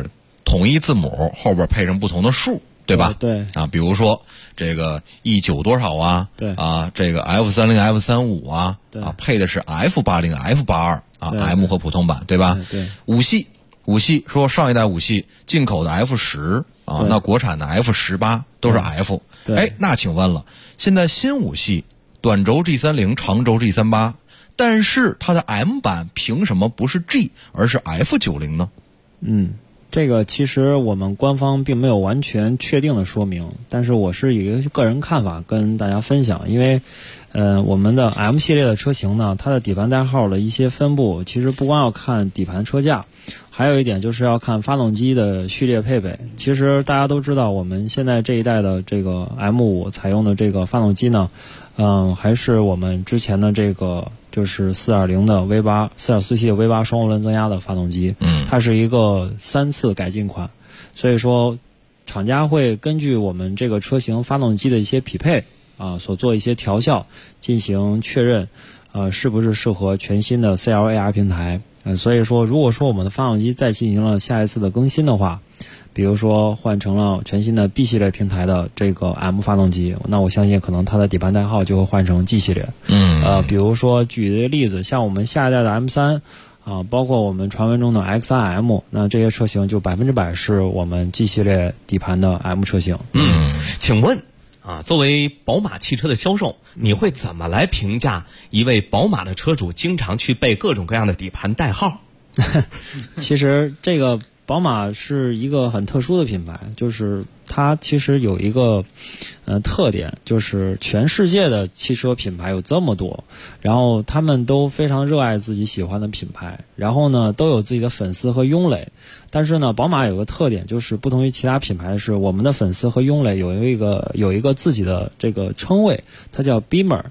统一字母后边配上不同的数，对吧？ 对啊，比如说这个 E9多少啊？ 对啊，这个 F30、F35啊， 对啊，配的是 F80、F82啊对 ，M 和普通版，对吧？ 对。 五系说上一代五系进口的 F10啊，那国产的 F18都是 F。 对。 哎，那请问了，现在新五系短轴 G30、长轴 G38，但是它的 M 版凭什么不是 G 而是 F90呢？ 这个其实我们官方并没有完全确定的说明，但是我是以一个个人看法跟大家分享，因为我们的 M 系列的车型呢，它的底盘代号的一些分布，其实不光要看底盘车架，还有一点就是要看发动机的序列配备。其实大家都知道，我们现在这一代的这个 M5 采用的这个发动机呢，还是我们之前的这个就是 4.0 的 V8 4.4T 的 V8 双涡轮增压的发动机，它是一个3次改进款，所以说厂家会根据我们这个车型发动机的一些匹配所做一些调校，进行确认是不是适合全新的 CLAR 平台。所以说如果说我们的发动机再进行了下一次的更新的话，比如说换成了全新的 B 系列平台的这个 M 发动机，那我相信可能它的底盘代号就会换成 G 系列。比如说举一个例子，像我们下一代的 M3包括我们传闻中的 X3M， 那这些车型就100%是我们 G 系列底盘的 M 车型。 请问作为宝马汽车的销售，你会怎么来评价一位宝马的车主经常去背各种各样的底盘代号？ 其实这个宝马是一个很特殊的品牌，就是它其实有一个特点，就是全世界的汽车品牌有这么多，然后他们都非常热爱自己喜欢的品牌，然后呢都有自己的粉丝和拥垒。但是呢，宝马有个特点，就是不同于其他品牌，是我们的粉丝和拥垒有一个自己的这个称谓，它叫 Beamer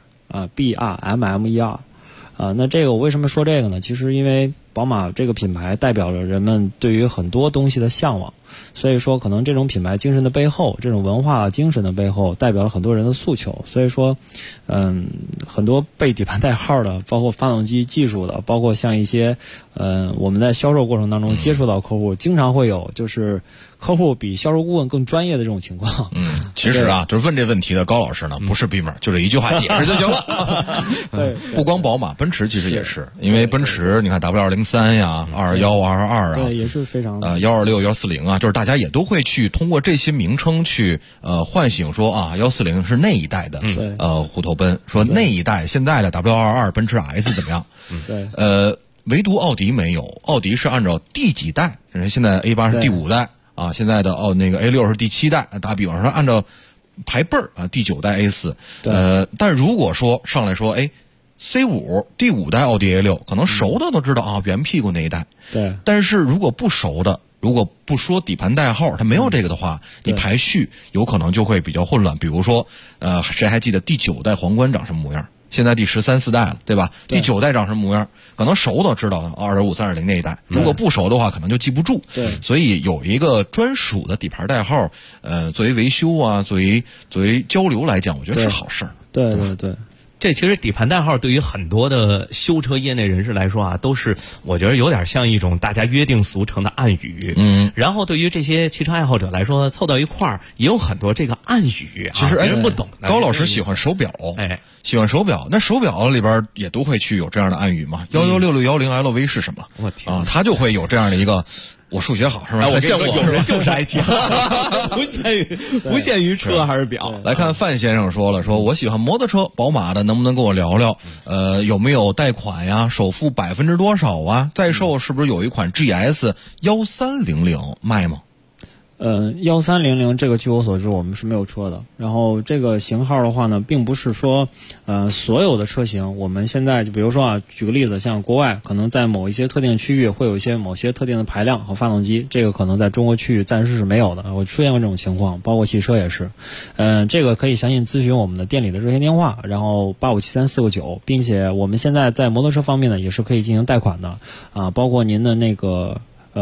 BRMMER。那这个我为什么说这个呢？其实因为宝马这个品牌代表了人们对于很多东西的向往，所以说可能这种品牌精神的背后，这种文化精神的背后，代表了很多人的诉求。所以说很多背底盘代号的，包括发动机技术的，包括像一些我们在销售过程当中接触到客户，经常会有就是客户比销售顾问更专业的这种情况。 其实就是问这问题的高老师呢，不是 Beamer，就这一句话解释就行了。 对， 不光宝马，奔驰其实也是，因为奔驰你看 W203 呀、221、222啊， 对，也是非常 126、140啊，就是大家也都会去通过这些名称去唤醒说140是那一代的虎头奔，说那一代现在的 W222 奔驰 S 怎么样？ 对， 唯独奥迪没有，奥迪是按照第几代，现在 A8 是第5代啊，现在的那个 A6 是第7代，打比方说按照排辈儿第9代 A4。但如果说上来说C5 第5代奥迪 A6， 可能熟的都知道圆屁股那一代。 对。 但是如果不熟的，如果不说底盘代号，它没有这个的话，你排序有可能就会比较混乱。比如说谁还记得第9代皇冠长什么模样？现在第13、14代了，对吧？第9代长什么模样？可能熟的知道2.5、3.0那一代，如果不熟的话，可能就记不住。 对， 所以有一个专属的底盘代号，作为维修啊，作为交流来讲，我觉得是好事儿。 对对对。 这其实底盘代号对于很多的修车业内人士来说都是我觉得有点像一种大家约定俗成的暗语。然后对于这些汽车爱好者来说，凑到一块儿也有很多这个暗语其实别人不懂的。 高老师喜欢手表，喜欢手表，那手表里边也都会去有这样的暗语嘛？11610LV 是什么？ 我天啊，他就会有这样的一个。我数学好是吧？ 我见过有人就是爱听，不限于车还是表。 来看范先生说了，说我喜欢摩托车，宝马的能不能跟我聊聊？有没有贷款呀？首付多少啊？在售是不是有一款 GS 1300卖吗 ？1300这个据我所知我们是没有车的。然后这个型号的话呢，并不是说所有的车型我们现在就比如说举个例子，像国外可能在某一些特定区域会有某些特定的排量和发动机，这个可能在中国区域暂时是没有的。我出现过这种情况，包括汽车也是。这个可以详细咨询我们的店里的热线电话，然后8573459，并且我们现在在摩托车方面呢也是可以进行贷款的包括您的那个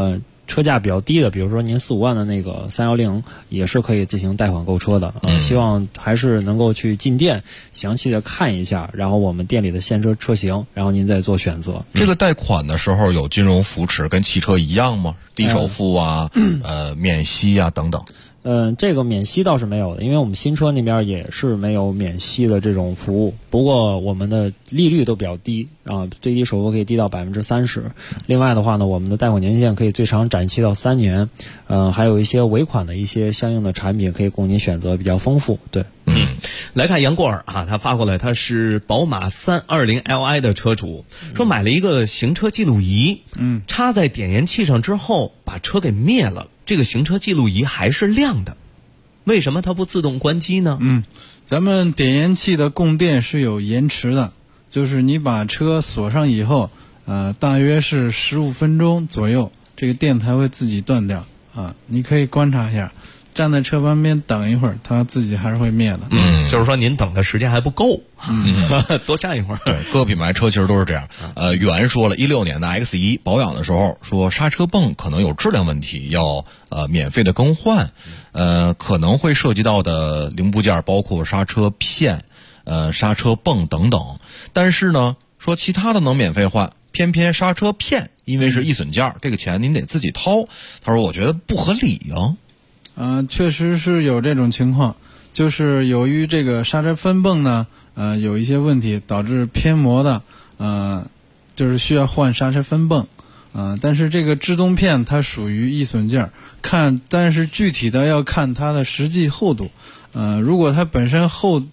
车价比较低的，比如说您4-5万的那个310，也是可以进行贷款购车的。希望还是能够去进店详细的看一下，然后我们店里的现车车型，然后您再做选择。 这个贷款的时候有金融扶持，跟汽车一样吗？低首付啊，免息啊等等。 这个免息倒是没有的，因为我们新车那边也是没有免息的这种服务。不过我们的利率都比较低啊，最低首付可以低到30%。另外的话呢，我们的贷款年限可以最长展期到3年。还有一些尾款的一些相应的产品可以供您选择，比较丰富。对， 来看杨过尔啊，他发过来，他是宝马320 Li 的车主，说买了一个行车记录仪，插在点烟器上之后，把车给灭了。这个行车记录仪还是亮的，为什么它不自动关机呢？ 咱们点烟器的供电是有延迟的，就是你把车锁上以后，大约是15分钟左右，这个电才会自己断掉啊。你可以观察一下，站在车旁边等一会儿，它自己还是会灭的。 就是说您等的时间还不够，多站一会儿。 对，各个品牌车其实都是这样。原说了，16年的 X1 保养的时候说刹车泵可能有质量问题，要免费的更换。可能会涉及到的零部件包括刹车片、刹车泵等等。但是呢，说其他的能免费换，偏偏刹车片因为是易损件，这个钱您得自己掏。他说我觉得不合理啊。 确实是有这种情况，就是由于这个刹车分泵呢，有一些问题导致偏磨的，就是需要换刹车分泵。但是这个制动片它属于易损件，但是具体的要看它的实际厚度。如果它本身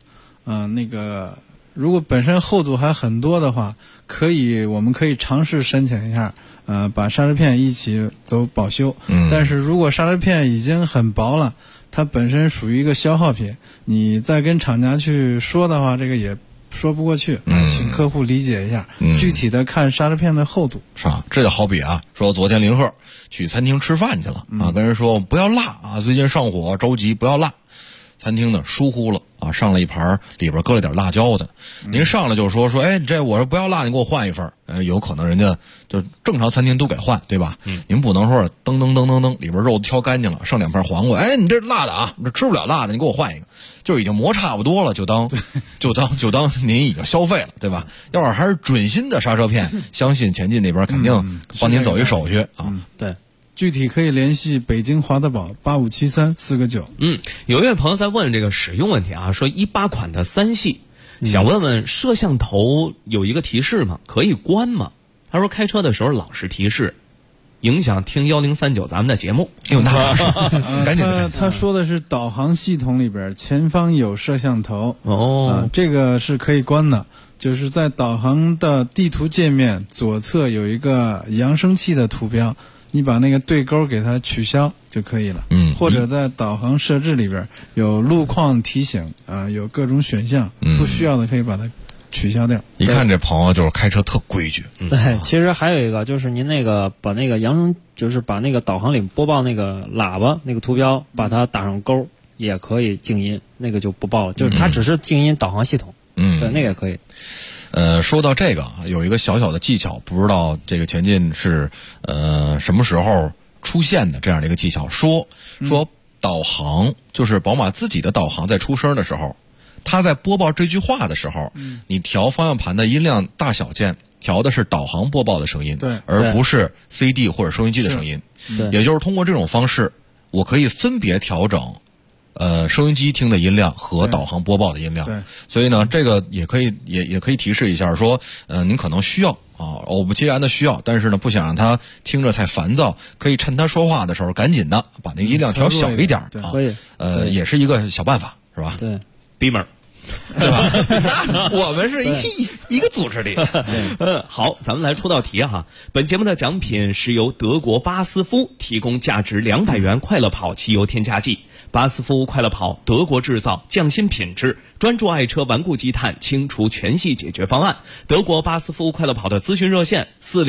如果本身厚度还很多的话，我们可以尝试申请一下，把刹车片一起走保修。但是如果刹车片已经很薄了，它本身属于一个消耗品，你再跟厂家去说的话，这个也说不过去。请客户理解一下，具体的看刹车片的厚度。 是啊，这就好比啊，说昨天林鹤去餐厅吃饭去了啊，跟人说不要辣啊，最近上火着急，不要辣。餐厅呢疏忽了啊，上了一盘里边搁了点辣椒的。您上来就说哎，这我说不要辣，你给我换一份。有可能人家就正常餐厅都给换，对吧？您不能说噔里边肉挑干净了，剩2片黄瓜，哎，你这辣的啊，这吃不了辣的，你给我换一个。就已经磨差不多了，就当您已经消费了，对吧？要是还是准新的刹车片，相信前进那边肯定帮您走一手续啊。 对。具体可以联系北京华德宝8573-4个9。 有一位朋友在问这个使用问题啊，说18款的3系，想问问摄像头有一个提示吗？可以关吗？他说开车的时候老是提示，影响听1039咱们的节目。 赶紧他说的是导航系统里边前方有摄像头这个是可以关的，就是在导航的地图界面左侧有一个扬声器的图标，你把那个对勾给它取消就可以了。或者在导航设置里边有路况提醒有各种选项，不需要的可以把它取消掉。 一看这朋友就是开车特规矩。 对，其实还有一个就是您那个把那个就是把那个导航里播报那个喇叭那个图标把它打上勾，也可以静音，那个就不报了，就是它只是静音导航系统。对，那个也可以。 说到这个有一个小小的技巧，不知道这个前进是什么时候出现的这样的一个技巧，说导航就是宝马自己的导航在出声的时候，它在播报这句话的时候，你调方向盘的音量大小键调的是导航播报的声音， 对， 而不是 CD 或者收音机的声音。也就是通过这种方式，我可以分别调整收音机听的音量和导航播报的音量。 对， 所以呢，这个也可以提示一下说，您可能需要偶不其然的需要，但是呢，不想让他听着太烦躁，可以趁他说话的时候赶紧的把那个音量调小一点可以， 也是一个小办法，是吧？ 对， 逼门。 对吧？我们是一个组织里。 好，咱们来出道题哈。本节目的奖品是由德国巴斯夫提供价值200元快乐跑汽油添加剂。巴斯夫快乐跑，德国制造，匠心品质，专注爱车顽固积碳清除全系解决方案。德国巴斯夫快乐跑的咨询热线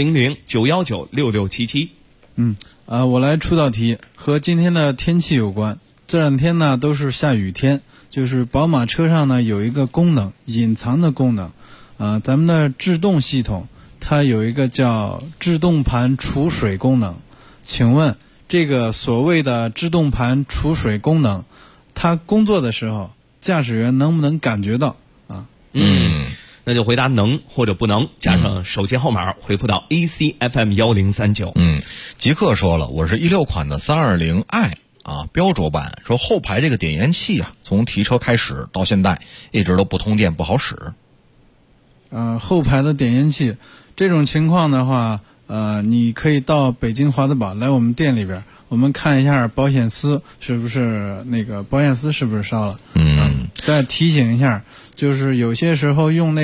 400-919-6677。 我来出道题，和今天的天气有关。这两天呢都是下雨天。就是宝马车上呢有一个功能，隐藏的功能，咱们的制动系统它有一个叫制动盘储水功能， 请问这个所谓的制动盘储水功能，它工作的时候，驾驶员能不能感觉到啊？ 那就回答能或者不能，加上手机号码回复到 ACFM1039。 极客说了，我是16款的320i 啊，标准版，说后排这个点烟器啊，从提车开始到现在一直都不通电，不好使。 后排的点烟器这种情况的话，你可以到北京华德宝来我们店里边，我们看一下保险丝是不是保险丝是不是烧了。再提醒一下，就是有些时候用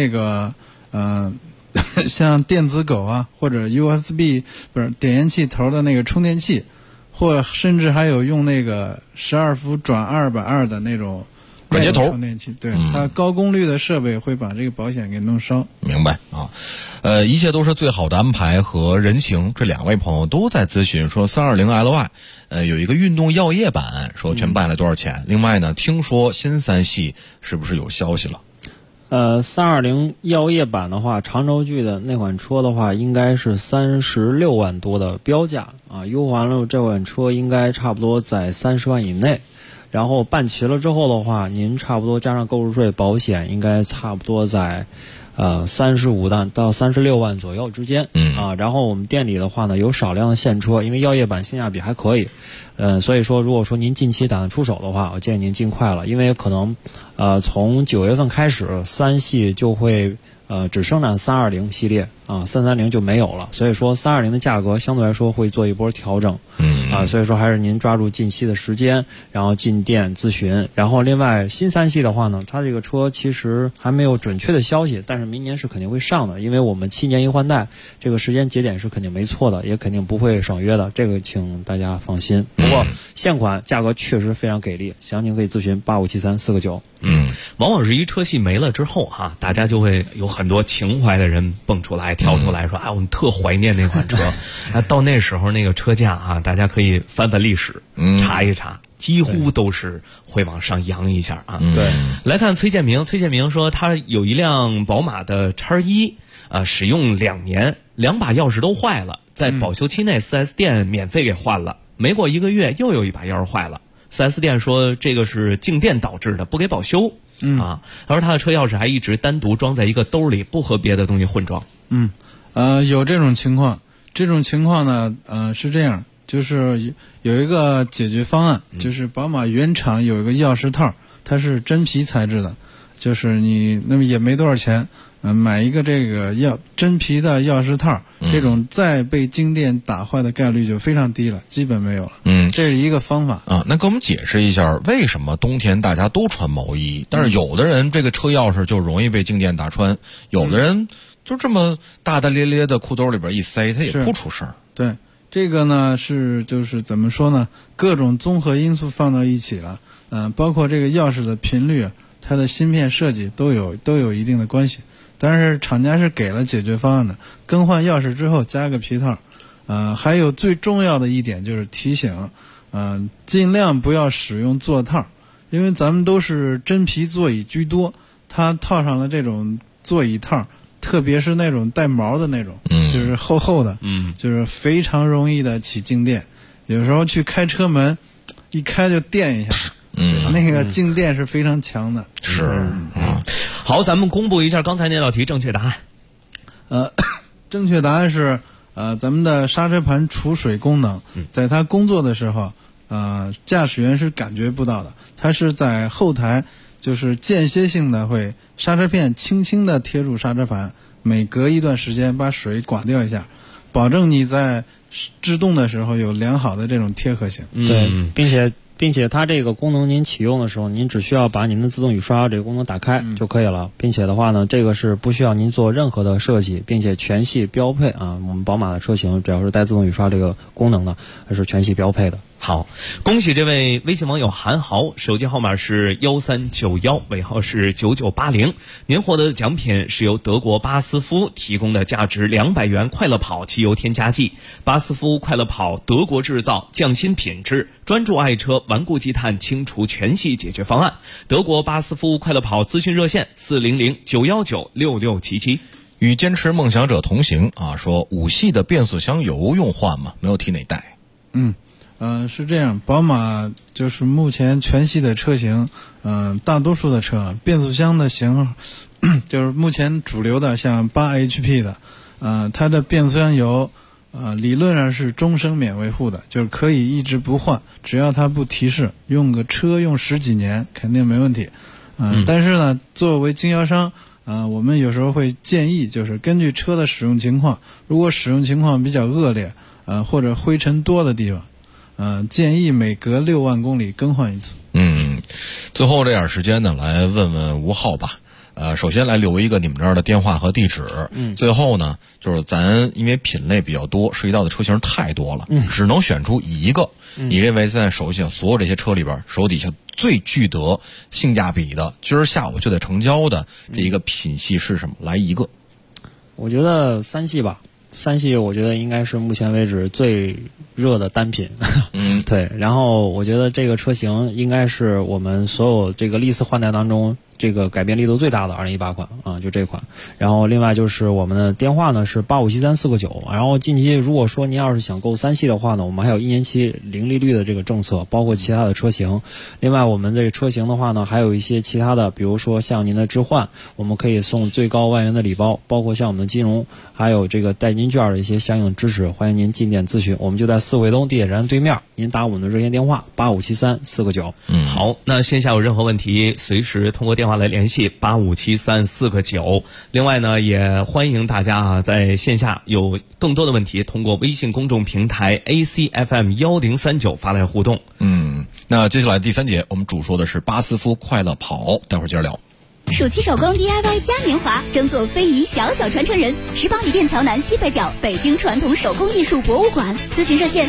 像电子狗啊，或者 USB 不是点烟器头的那个充电器，或甚至还有用那个12伏转220的那种转接头充电器，对，它高功率的设备会把这个保险给弄烧。 明白啊。一切都是最好的安排和人情，这2位朋友都在咨询说 320LY 有一个运动药业版，说全办了多少钱？另外呢，听说新3系是不是有消息了 ？320药业版的话，长轴距的那款车的话，应该是36万多的标价啊，优环路这款车应该差不多在30万以内。然后办齐了之后的话，您差不多加上购置税、保险，应该差不多在35万到36万左右之间。然后我们店里的话呢，有少量的现车，因为药业版性价比还可以。所以说如果说您近期打算出手的话，我建议您尽快了，因为可能从9月份开始，3系就会只生产320系列啊，330就没有了，所以说320的价格相对来说会做一波调整。所以说还是您抓住近期的时间，然后进店咨询。然后另外新3系的话呢，它这个车其实还没有准确的消息，但是明年是肯定会上的，因为我们7年一换代，这个时间节点是肯定没错的，也肯定不会爽约的，这个请大家放心。不过现款价格确实非常给力，详情可以咨询8573-4个9。 往往是一车系没了之后哈，大家就会有很多情怀的人蹦出来跳出来说，我们特怀念那款车。到那时候那个车价啊，大家可以翻翻历史，查一查，几乎都是会往上扬一下啊。 对， 来看崔建明说他有一辆宝马的X1，使用2年，2把钥匙都坏了，在保修期内 4S 店免费给换了，没过1个月又有一把钥匙坏了。4S 店说这个是静电导致的，不给保修。他说他的车钥匙还一直单独装在一个兜里，不和别的东西混装。 有这种情况。这种情况呢，是这样，就是有一个解决方案，就是宝马原厂有一个钥匙套，它是真皮材质的，就是你那么也没多少钱，买一个这个真皮的钥匙套，这种再被静电打坏的概率就非常低了，基本没有了。这是一个方法啊。那给我们解释一下，为什么冬天大家都穿毛衣，但是有的人这个车钥匙就容易被静电打穿，有的人就这么大大咧咧的裤兜里边一塞，它也不出声。 对，这个呢就是怎么说呢？各种综合因素放到一起了，包括这个钥匙的频率，它的芯片设计都有一定的关系。但是厂家是给了解决方案的，更换钥匙之后加个皮套。还有最重要的一点就是提醒，尽量不要使用座套，因为咱们都是真皮座椅居多，它套上了这种座椅套，特别是那种带毛的那种，就是厚厚的，就是非常容易的起静电。有时候去开车门，一开就电一下，那个静电是非常强的。 好，咱们公布一下刚才那道题正确答案。 正确答案是咱们的刹车盘储水功能，在它工作的时候，驾驶员是感觉不到的，它是在后台。就是间歇性的会刹车片轻轻的贴住刹车盘，每隔一段时间把水刮掉一下，保证你在制动的时候有良好的这种贴合性。 对，并且它这个功能您启用的时候，您只需要把您的自动雨刷这个功能打开就可以了，并且的话呢，这个是不需要您做任何的设计，并且全系标配啊。我们宝马的车型只要是带自动雨刷这个功能的，还是全系标配的。 好，恭喜这位微信网友韩豪，手机号码是1391，尾号是9980。您获得的奖品是由德国巴斯夫提供的价值200元快乐跑汽油添加剂。巴斯夫快乐跑德国制造，匠心品质，专注爱车，顽固积碳清除全系解决方案。德国巴斯夫快乐跑咨询热线400-919-6677。 与坚持梦想者同行啊，说5系的变速箱油用换吗？没有提哪代。 是这样，宝马就是目前全系的车型，大多数的车变速箱的型号，就是目前主流的像8HP 的，它的变速箱油，理论上是终生免维护的，就是可以一直不换，只要它不提示，用个车用10几年肯定没问题。但是呢，作为经销商，我们有时候会建议，就是根据车的使用情况，如果使用情况比较恶劣，或者灰尘多的地方，建议每隔6万公里更换一次。 最后这点时间呢，来问问吴浩吧。首先来留一个你们这儿的电话和地址。最后呢，就是咱因为品类比较多，涉及到的车型太多了，只能选出一个。你认为现在手下所有这些车里边，手底下最具得性价比的，今儿下午就得成交的这一个品系是什么？来一个。 我觉得3系吧。3系我觉得应该是目前为止最热的单品。对，然后我觉得这个车型应该是我们所有这个历次换代当中这个改变力度最大的2018款就这款。然后另外就是我们的电话呢是85734个9。然后近期如果说您要是想购3系的话呢，我们还有1年期零利率的这个政策，包括其他的车型。另外我们这个车型的话呢，还有一些其他的，比如说像您的置换，我们可以送最高1万元的礼包，包括像我们的金融还有这个代金券的一些相应支持。欢迎您进店咨询，我们就在4惠东地铁站对面，您打我们的热线电话85734个9。 好，那线下有任何问题随时通过电话来联系85734个9。另外呢，也欢迎大家在线下有更多的问题通过微信公众平台 ACFM1039发来互动。 那接下来第3节我们主说的是巴斯夫快乐跑，待会儿接着聊。 暑期手工 DIY 嘉年华，争做非遗小小传承人。18里店桥南西北角，北京传统手工艺术博物馆。咨询热线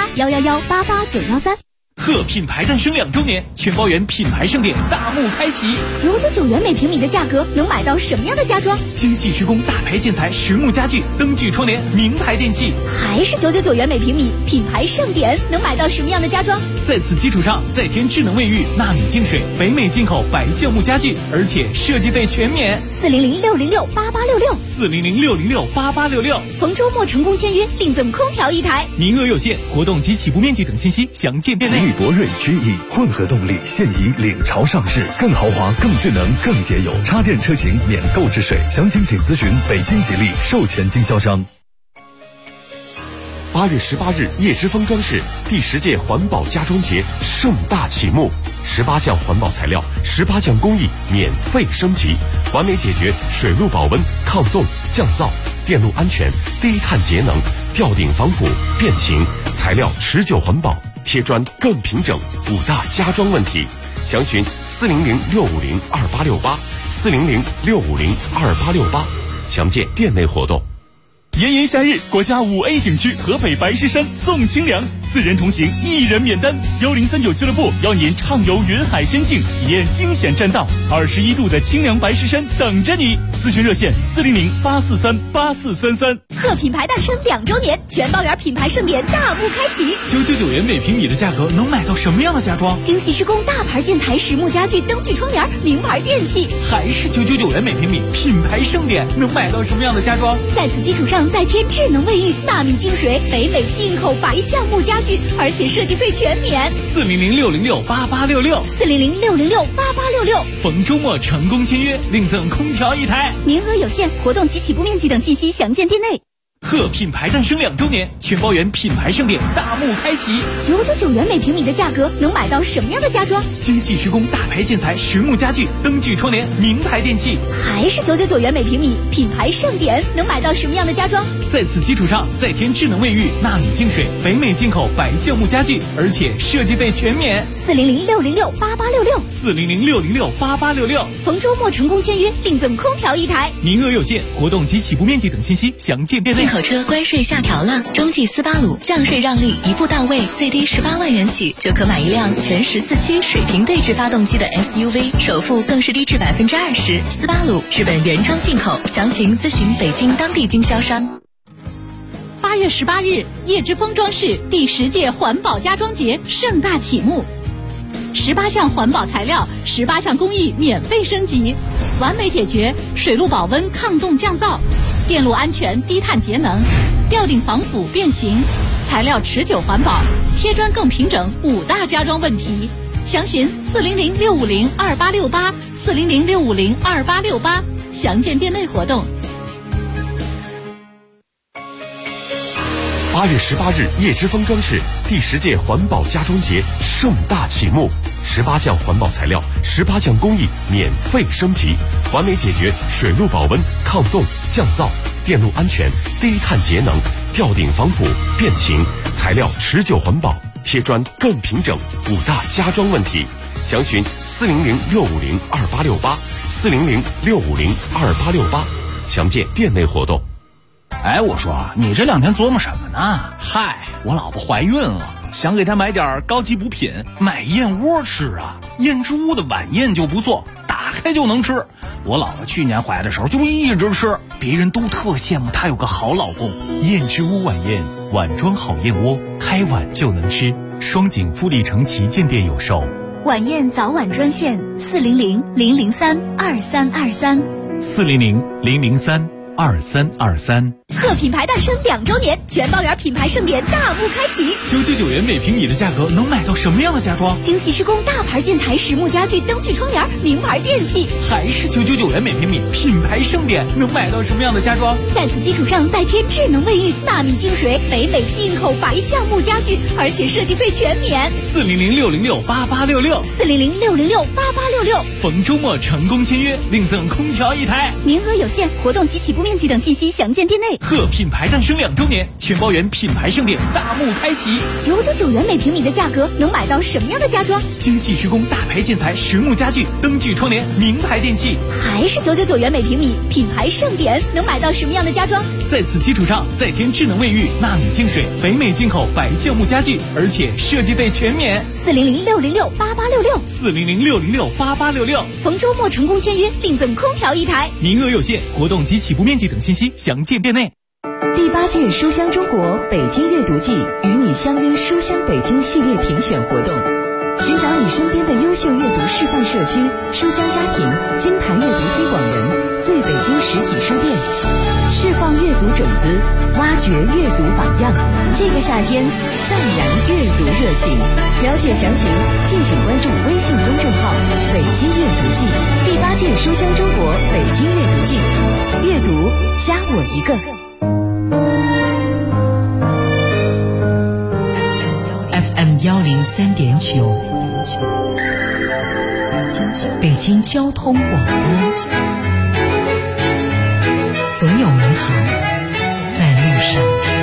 18811188913。 贺品牌诞生2周年，全包园品牌盛典大幕开启 ，999元每平米的价格能买到什么样的家装？ 精细施工大牌建材、实木家具、灯具窗帘、名牌电器， 还是999元每平米？品牌盛典能买到什么样的家装？ 在此基础上，再添智能卫浴、纳米净水、北美进口白橡木家具，而且设计费全免。 40066688664006866，逢周末成功签约，另赠空调1台， 名额有限，活动及起步面积等信息详见店内。 博瑞 GE 混合动力现已领潮上市，更豪华、更智能、更节油，插电车型免购置税，详情请咨询北京吉利授权经销商。 8月18日，叶之峰装饰第10届环保家装节盛大启幕，18项环保材料，18项工艺免费升级，完美解决水路保温、抗冻、降噪、电路安全、低碳节能、吊顶防腐、变形，材料持久环保，贴砖更平整，5大家装问题，详询400-650-2868，400-650-2868，详见店内活动。 炎炎夏日，国家5A 景区河北白石山送清凉，4人同行1人免单。1039俱乐部邀您畅游云海仙境，体验惊险栈道，21度的清凉白石山等着你。咨询热线400-843-8433。 贺品牌诞生2周年，全包园品牌盛典大幕开启 ，999元每平米的价格能买到什么样的家装？ 精细施工大牌建材、实木家具、灯具窗帘、名牌电器， 还是999元每平米？品牌盛典能买到什么样的家装？ 在此基础上再添智能卫浴、纳米净水、北美进口白橡木家具，而且设计费全免。 400-606-8866，400-606-8866，逢周末成功签约，另赠空调1台， 名额有限，活动及起步面积等信息详见店内。 贺品牌诞生2周年，全包园品牌盛典大幕开启 ，999元每平米的价格能买到什么样的家装？ 精细施工大牌建材、实木家具、灯具窗帘、名牌电器， 还是999元每平米？品牌盛典能买到什么样的家装？ 在此基础上再添智能卫浴、纳米净水、北美进口白橡木家具，而且设计费全免。 400-606-8866，400-606-8866，逢周末成功签约，另赠空调1台， 名额有限，活动及起步面积等信息详见店内。 进口车关税下调了，中继斯巴鲁降税让利一步到位，最低18万元起就可买一辆全14驱水平对置发动机的 SUV， 首付更是低至20%。斯巴鲁日本原装进口，详情咨询北京当地经销商。 8月18日，叶之峰装饰第10届环保家装节盛大启幕，18项环保材料，18项工艺免费升级，完美解决水路保温、抗冻降噪、电路安全、低碳节能、吊顶防腐变形， 材料持久环保，贴砖更平整，5大家装问题。详询400-650-2868，400-650-2868，详见店内活动。 8月18日，叶之峰装饰第10届环保家装节盛大启幕，18项环保材料，18项工艺免费升级，完美解决水路保温、抗冻、降噪、电路安全、低碳节能、吊顶防腐、变形，材料持久环保，贴砖更平整，5大家装问题。详询400-650-2868，400-650-2868，详见店内活动。 哎，我说你这2天琢磨什么呢？嗨，我老婆怀孕了，想给她买点高级补品，买燕窝吃啊。燕之屋的晚宴就不错，打开就能吃。我老婆去年怀的时候就一直吃，别人都特羡慕她有个好老公。 燕之屋晚宴，碗装好燕窝，开碗就能吃。双井富力城旗舰店有售。 晚宴早晚专线 400-003-2323，400-003-2323。 贺品牌诞生2周年，全包圆品牌盛典大幕开启。 999元每平米的价格能买到什么样的家装？ 精细施工大牌建材、实木家具、灯具窗帘、名牌电器。 还是999元每平米，品牌盛典能买到什么样的家装？ 在此基础上再添智能卫浴、纳米净水、北美进口白橡木家具，而且设计费全免。 400-606-8866，400-606-8866。逢周末成功签约，另赠空调1台， 名额有限，活动及起步面积等信息详见店内。 贺品牌诞生2周年，全包圆品牌盛典大幕开启。 999元每平米的价格能买到什么样的家装？ 精细施工大牌建材、实木家具、灯具窗帘、名牌电器。 还是999元每平米，品牌盛典能买到什么样的家装？ 在此基础上再添智能卫浴、纳米净水、北美进口白橡木家具，而且设计费全免。 400-606-8866，400-606-8866。逢周末成功签约，另赠空调1台， 名额有限，活动及起步面积等信息详见店内。 第8届书香中国北京阅读季与你相约书香北京系列评选活动，寻找你身边的优秀阅读示范社区、书香家庭、金牌阅读推广人、最北京实体书店，释放阅读种子，挖掘阅读榜样。这个夏天再燃阅读热情。了解详情，敬请关注微信公众号“北京阅读季”。第8届书香中国北京阅读季，阅读加我一个。FM 103.9，北京交通广播，总有美好在路上。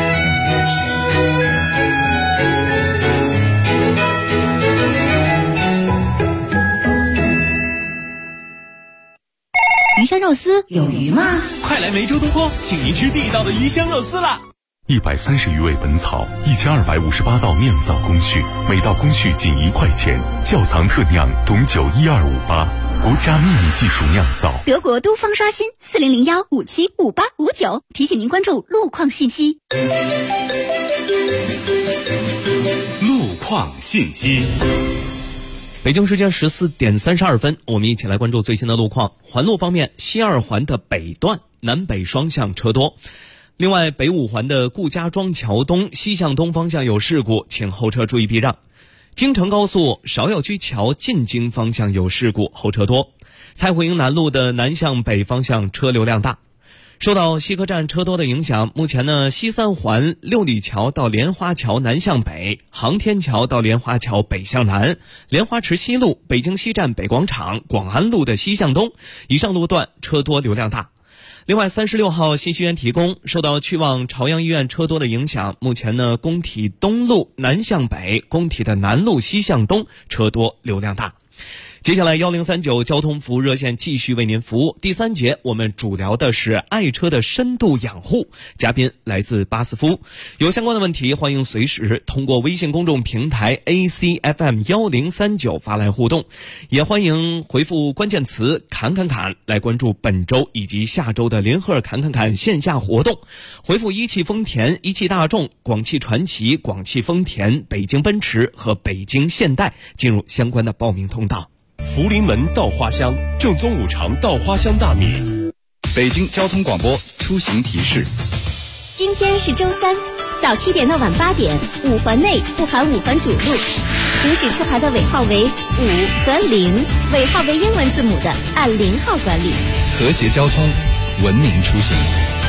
鱼香肉丝有鱼吗？ 快来梅州东坡，请您吃地道的鱼香肉丝啦 ！130余味本草，1258道酿造工序，每道工序仅1块钱。窖藏特酿董酒1258，国家秘密技术酿造。 德国都方刷新400-575859，提醒您关注路况信息。 路况信息。 北京时间14点32分，我们一起来关注最新的路况。环路方面，西2环的北段南北双向车多。另外，北5环的顾家庄桥东西向东方向有事故，请后车注意避让。京承高速芍药居桥进京方向有事故，后车多。蔡胡营南路的南向北方向车流量大。受到西客站车多的影响，目前呢，西3环六里桥到莲花桥南向北，航天桥到莲花桥北向南，莲花池西路北京西站北广场广安路的西向东以上路段车多流量大。另外，36号信息源提供，受到去往朝阳医院车多的影响，目前呢，工体东路南向北，工体的南路西向东车多流量大。接下来1039交通服务热线继续为您服务。第3节我们主聊的是爱车的深度养护，嘉宾来自巴斯夫。有相关的问题，欢迎随时通过微信公众平台 ACFM1039 发来互动，也欢迎回复关键词侃侃侃来关注本周以及下周的联合侃侃侃线下活动。回复一汽丰田、一汽大众、广汽传祺、广汽丰田、北京奔驰和北京现代进入相关的报名通道。 福临门稻花香，正宗五常稻花香大米。 北京交通广播出行提示： 今天是周3， 早7点到晚8点，5环内不含5环主路。行驶车牌的尾号为5和0，尾号为英文字母的按0号管理。 和谐交通，文明出行。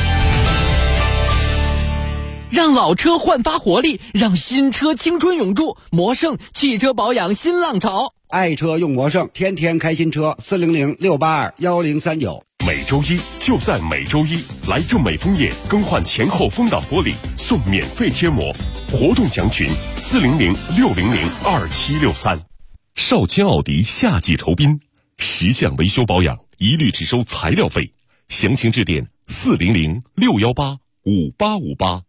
让老车焕发活力，让新车青春永驻。魔盛汽车保养新浪潮， 爱车用魔盛，天天开新车，400-682-1039。 每周一就在每周一，来正美枫叶更换前后风挡玻璃送免费贴膜，活动详群400-600-2763。少卿奥迪夏季酬宾，10项维修保养一律只收材料费，详情致电400-618-5858。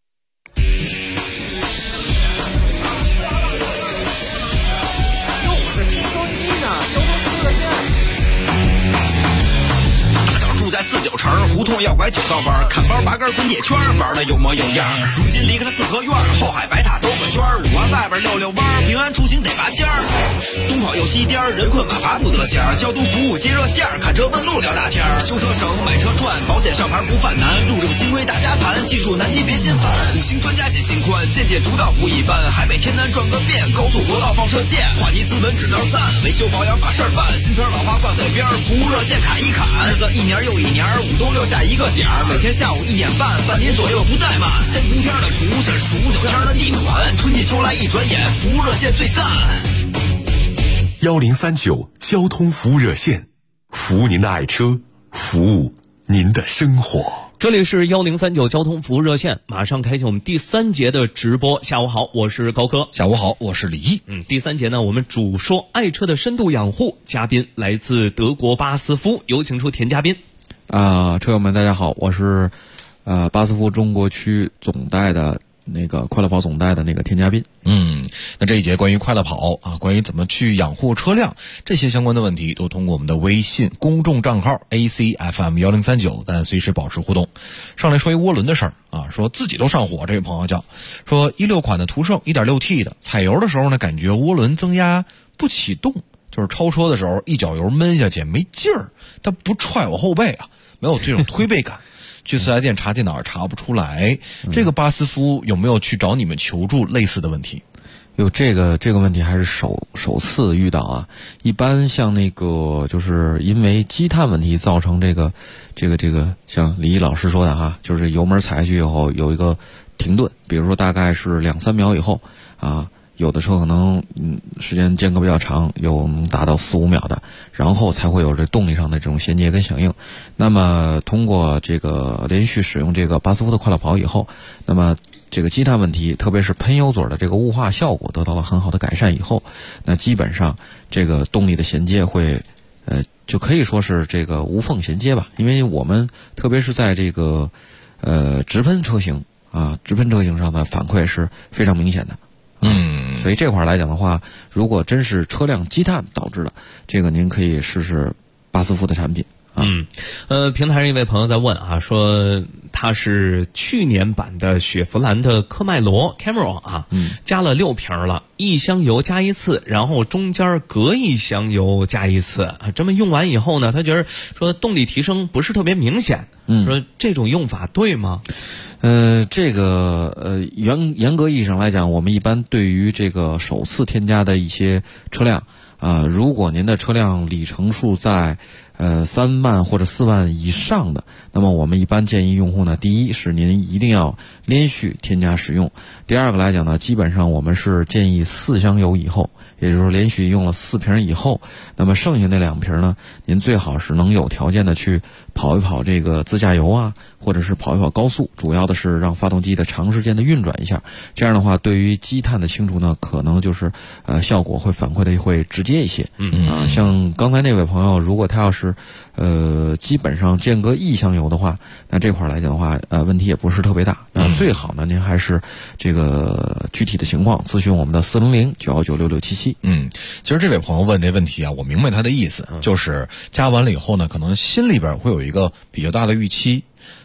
住在49城，胡同要拐9道弯，看包8根滚铁圈，玩的有模有样。如今离开了四合院，后海白塔兜个圈，5环外边溜弯，平安出行得拔尖儿。东跑又西颠，人困马乏不得闲，交通服务接热线，看车问路聊大天，修车省买车赚，保险上牌不犯难，路正新规大家盘，技术难题别心烦。5星专家解心宽，见解独到不一般，海北天南转个遍，高速国道放射线，话题斯文指标赞，维修保养把事儿办，新车老花挂嘴边，服务热线砍一砍，日子一年又一年，5都6下一个点儿，每天下午1点半，半年左右不怠慢。先伏天的图是数9天的地暖，春季秋来一转眼，服务热线最赞。 1039交通服务热线，服务您的爱车，服务您的生活。 这里是1039交通服务热线，马上开启我们第3节的直播。下午好，我是高科。 下午好，我是李毅。 第3节呢，我们主说爱车的深度养护，嘉宾来自德国巴斯夫，有请出田嘉宾。 车友们大家好，我是巴斯夫中国区总代的那个快乐跑总代的那个田嘉宾。 那这一节关于快乐跑啊，关于怎么去养护车辆这些相关的问题，都通过我们的微信公众账号 ACFM1039，咱随时保持互动。上来说一涡轮的事儿啊，说自己都上火，这位朋友叫说16款的途胜 1.6T 的，踩油的时候呢，感觉涡轮增压不启动，就是超车的时候一脚油闷下去没劲儿，它不踹我后背啊，没有这种推背感。去4S店查电脑查不出来，这个巴斯夫有没有去找你们求助类似的问题？ 有这个问题还是首次遇到啊。一般像那个就是因为积碳问题造成这个像李毅老师说的哈，就是油门踩下去以后有一个停顿，比如说大概是2-3秒以后啊。有的车可能时间间隔比较长，有能达到4-5秒的，然后才会有这动力上的这种衔接跟响应。那么通过这个连续使用这个巴斯夫的快乐跑以后，那么这个积碳问题，特别是喷油嘴的这个雾化效果得到了很好的改善以后，那基本上这个动力的衔接会就可以说是这个无缝衔接吧。因为我们特别是在这个直喷车型啊，直喷车型上的反馈是非常明显的。所以这块来讲的话，如果真是车辆积碳导致的，这个您可以试试巴斯夫的产品。 平台上一位朋友在问啊，说他是去年版的雪佛兰的科迈罗 Camaro 啊，加了6瓶了，1箱油加1次，然后中间隔1箱油加1次啊，这么用完以后呢，他觉得说动力提升不是特别明显，说这种用法对吗？ 这个严格意义上来讲，我们一般对于这个首次添加的一些车辆如果您的车辆里程数在3万或者4万以上的，那么我们一般建议用户呢，第一是您一定要连续添加使用，第二个来讲呢，基本上我们是建议4箱油以后，也就是说连续用了4瓶以后，那么剩下那2瓶呢，您最好是能有条件的去跑一跑这个自驾游啊，或者是跑一跑高速，主要的是让发动机的长时间的运转一下，这样的话对于积碳的清除呢，可能就是效果会反馈的会直接一些。像刚才那位朋友，如果他要是基本上间隔1箱油的话，那这块来讲的话问题也不是特别大。那最好呢，您还是这个具体的情况咨询我们的400-9196677。 其实这位朋友问这问题啊，我明白他的意思，就是加完了以后呢，可能心里边会有一个比较大的预期，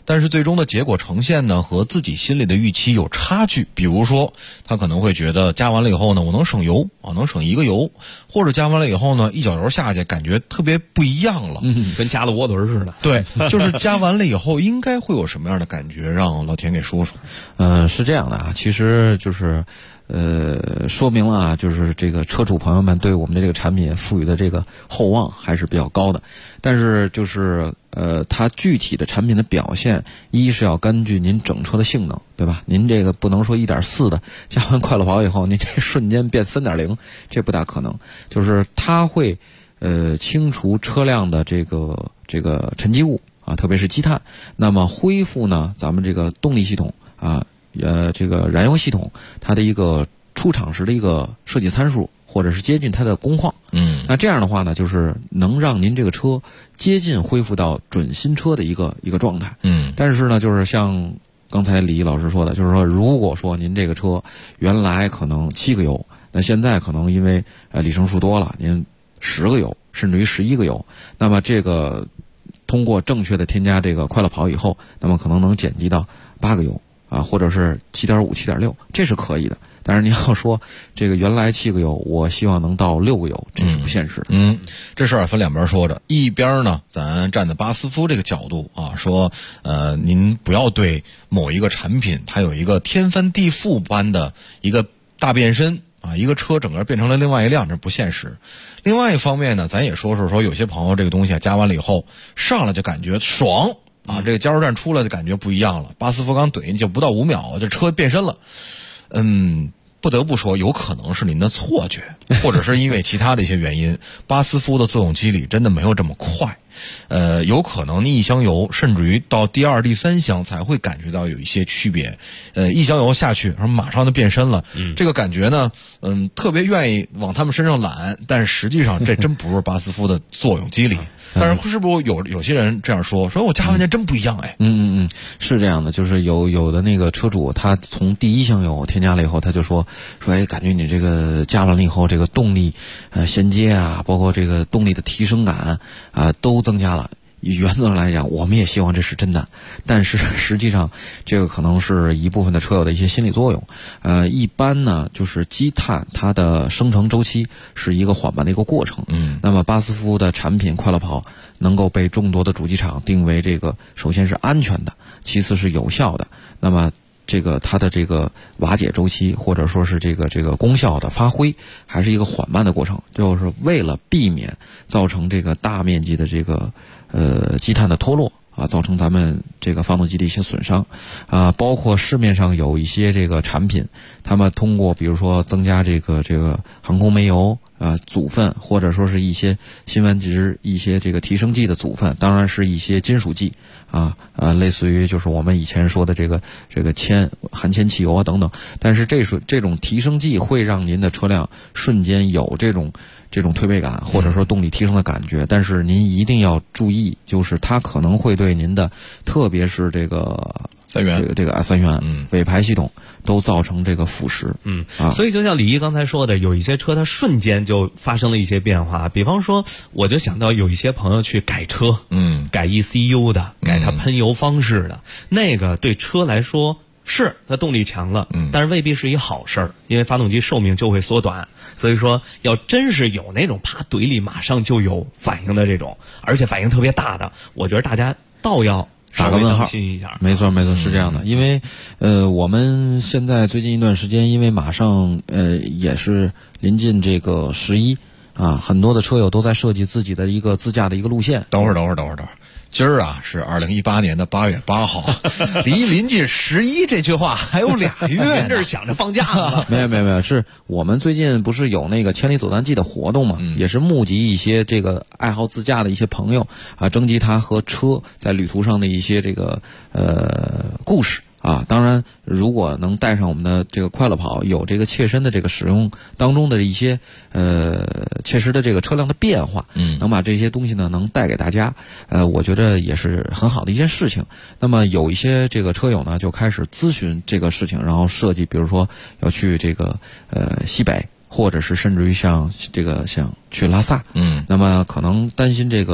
但是最终的结果呈现呢和自己心里的预期有差距。比如说他可能会觉得加完了以后呢我能省油啊，能省1个油，或者加完了以后呢一脚油下去感觉特别不一样了， 跟加了涡轮似的。 对，就是加完了以后应该会有什么样的感觉，让老田给说说。 是这样的啊，其实就是说明了啊，就是这个车主朋友们对我们的这个产品赋予的这个厚望还是比较高的。但是就是它具体的产品的表现，一是要根据您整车的性能，对吧？您这个不能说 1.4 的加完快乐跑以后，您这瞬间变 3.0， 这不大可能。就是它会清除车辆的这个沉积物啊，特别是积碳，那么恢复呢咱们这个动力系统啊。这个燃油系统它的一个出厂时的一个设计参数，或者是接近它的工况。那这样的话呢，就是能让您这个车接近恢复到准新车的一个状态。但是呢，就是像刚才李老师说的，就是说如果说您这个车原来可能7个油，那现在可能因为里程数多了，您10个油，甚至于11个油，那么这个通过正确的添加这个快乐跑以后，那么可能能减低到8个油。或者是7.5、7.6，这是可以的。但是你要说这个原来7个油，我希望能到6个油，这是不现实的。 这事儿分两边说着，一边呢，咱站在巴斯夫这个角度啊，说您不要对某一个产品它有一个天翻地覆般的一个大变身啊，一个车整个变成了另外一辆，这不现实。另外一方面呢，咱也说有些朋友这个东西加完了以后，上来就感觉爽。这个加油站出来的感觉不一样了，巴斯夫刚怼就不到5秒，这车变身了。不得不说，有可能是您的错觉，或者是因为其他的一些原因，巴斯夫的作用机理真的没有这么快。有可能你一箱油，甚至于到第2、第3箱才会感觉到有一些区别。一箱油下去，然后马上就变身了。这个感觉呢，特别愿意往他们身上揽，但是实际上这真不是巴斯夫的作用机理。但是是不是有些人这样说我加完去真不一样哎？ 是这样的，就是有的那个车主，他从第1箱油添加了以后，他就说感觉你这个加完了以后，这个动力衔接啊，包括这个动力的提升感啊，都增加了。原则上来讲，我们也希望这是真的，但是实际上这个可能是一部分的车友的一些心理作用。一般呢，就是积碳它的生成周期是一个缓慢的一个过程。那么巴斯夫的产品快乐跑能够被众多的主机厂定为这个，首先是安全的，其次是有效的。那么这个它的这个瓦解周期，或者说是这个功效的发挥，还是一个缓慢的过程，就是为了避免造成这个大面积的这个积碳的脱落啊，造成咱们这个发动机的一些损伤啊。包括市面上有一些这个产品，他们通过比如说增加这个航空煤油组分，或者说是一些辛烷值一些这个提升剂的组分，当然是一些金属剂类似于就是我们以前说的这个含铅汽油啊等等。但是这种提升剂会让您的车辆瞬间有这种推背感，或者说动力提升的感觉。但是您一定要注意，就是它可能会对您的，特别是这个三元尾排系统都造成这个腐蚀。 所以就像李一刚才说的，有一些车它瞬间就发生了一些变化。比方说，我就想到有一些朋友去改车，改 ECU 的，改它喷油方式的，那个对车来说是它动力强了，但是未必是一好事儿，因为发动机寿命就会缩短。所以说，要真是有那种啪怼里马上就有反应的这种，而且反应特别大的，我觉得大家倒要打个问号，没错，是这样的。因为我们现在最近一段时间，因为马上也是临近这个11啊，很多的车友都在设计自己的一个自驾的一个路线。 等会儿。今儿啊是2018年的8月8号，离临近11这句话还有2月呢。 这是想着放假呢。 没有，是我们最近不是有那个千里走单季的活动嘛，也是募集一些这个爱好自驾的一些朋友啊，征集他和车在旅途上的一些这个故事。当然，如果能带上我们的这个快乐跑，有这个切身的这个使用当中的一些切实的这个车辆的变化，能把这些东西呢能带给大家，我觉得也是很好的一件事情。那么有一些这个车友呢就开始咨询这个事情，然后设计，比如说要去这个西北，或者是甚至于像去拉萨，那么可能担心这个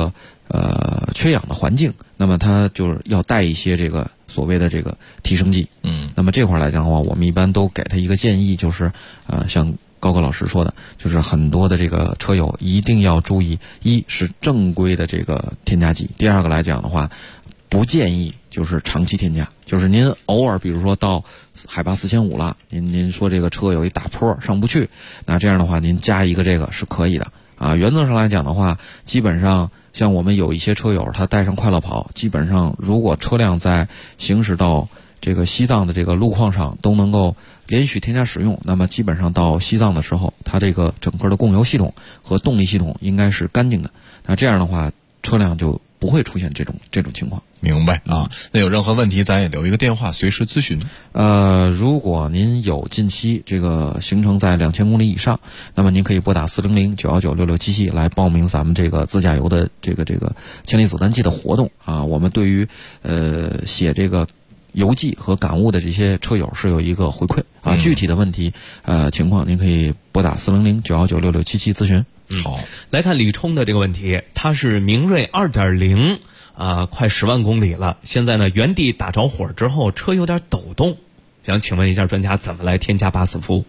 缺氧的环境，那么它就是要带一些这个所谓的这个提升剂。那么这块来讲的话，我们一般都给他一个建议，就是像高老师说的，就是很多的这个车友一定要注意，一是正规的这个添加剂，第二个来讲的话，不建议就是长期添加，就是您偶尔比如说到海拔4500了，您说这个车有一大坡上不去，那这样的话您加一个这个是可以的啊。原则上来讲的话，基本上像我们有一些车友他带上快乐跑，基本上如果车辆在行驶到这个西藏的这个路况上都能够连续添加使用，那么基本上到西藏的时候，它这个整个的供油系统和动力系统应该是干净的，那这样的话车辆就不会出现这种情况。 明白啊？那有任何问题咱也留一个电话随时咨询。 如果您有近期这个行程在2000公里以上，那么您可以拨打400-919-6677来报名咱们这个自驾游的这个千里走单季的活动啊。我们对于写这个游记和感悟的这些车友是有一个回馈啊。具体的问题情况您可以拨打400-919-6677咨询。 好，来看李冲的这个问题，他是明锐 2.0快10万公里了，现在呢原地打着火之后车有点抖动，想请问一下专家怎么来添加巴斯夫？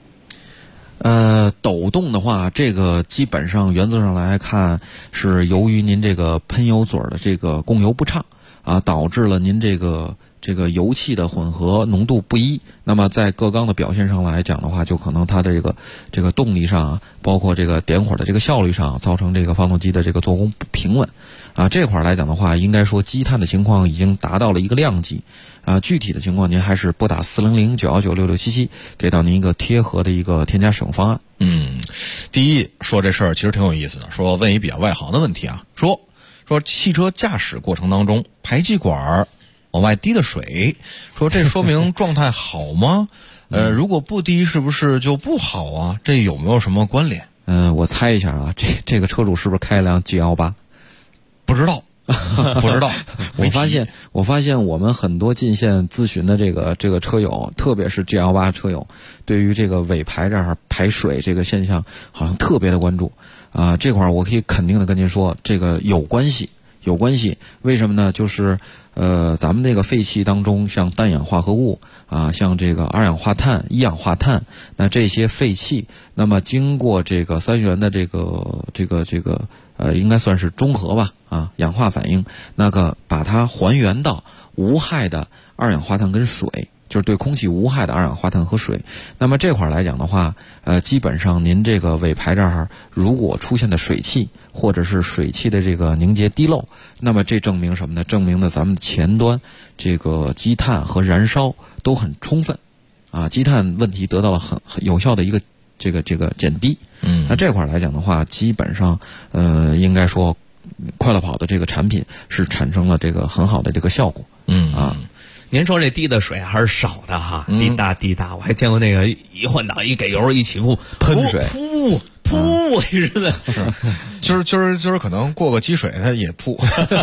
抖动的话，这个基本上原则上来看是由于您这个喷油嘴的这个供油不畅啊，导致了您这个油气的混合浓度不一，那么在各缸的表现上来讲的话，就可能它的这个动力上，包括这个点火的这个效率上，造成这个发动机的这个做工不平稳啊。这块来讲的话，应该说积碳的情况已经达到了一个量级啊。具体的情况您还是拨打400-919-6677，给到您一个贴合的一个添加使用方案。 第一说这事儿其实挺有意思的，说问一比较外行的问题啊，说汽车驾驶过程当中排气管往外滴的水，说这说明状态好吗？如果不滴是不是就不好啊？这有没有什么关联？ 我猜一下啊，这个车主是不是开了辆 G18？ 不知道。不知道。 我发现我们很多进线咨询的这个车友，特别是 G18 车友，对于这个尾排这儿排水这个现象好像特别的关注啊。这块我可以肯定的跟您说，这个有关系。为什么呢？就是咱们这个废气当中，像氮氧化合物啊，像这个二氧化碳、一氧化碳，那这些废气，那么经过这个三元的这个应该算是中和吧啊，氧化反应，那个把它还原到无害的二氧化碳跟水，就是对空气无害的二氧化碳和水。那么这块来讲的话，基本上您这个尾排这儿如果出现的水汽，或者是水汽的这个凝结滴漏，那么这证明什么呢？证明呢咱们前端这个积碳和燃烧都很充分啊，积碳问题得到了很有效的一个这个减低。那这块来讲的话，基本上应该说快乐跑的这个产品是产生了这个很好的这个效果。 您说这滴的水还是少的哈，滴答，我还见过那个一换挡一给油一起步喷水， 噗，似的。 就是可能过个积水它也吐。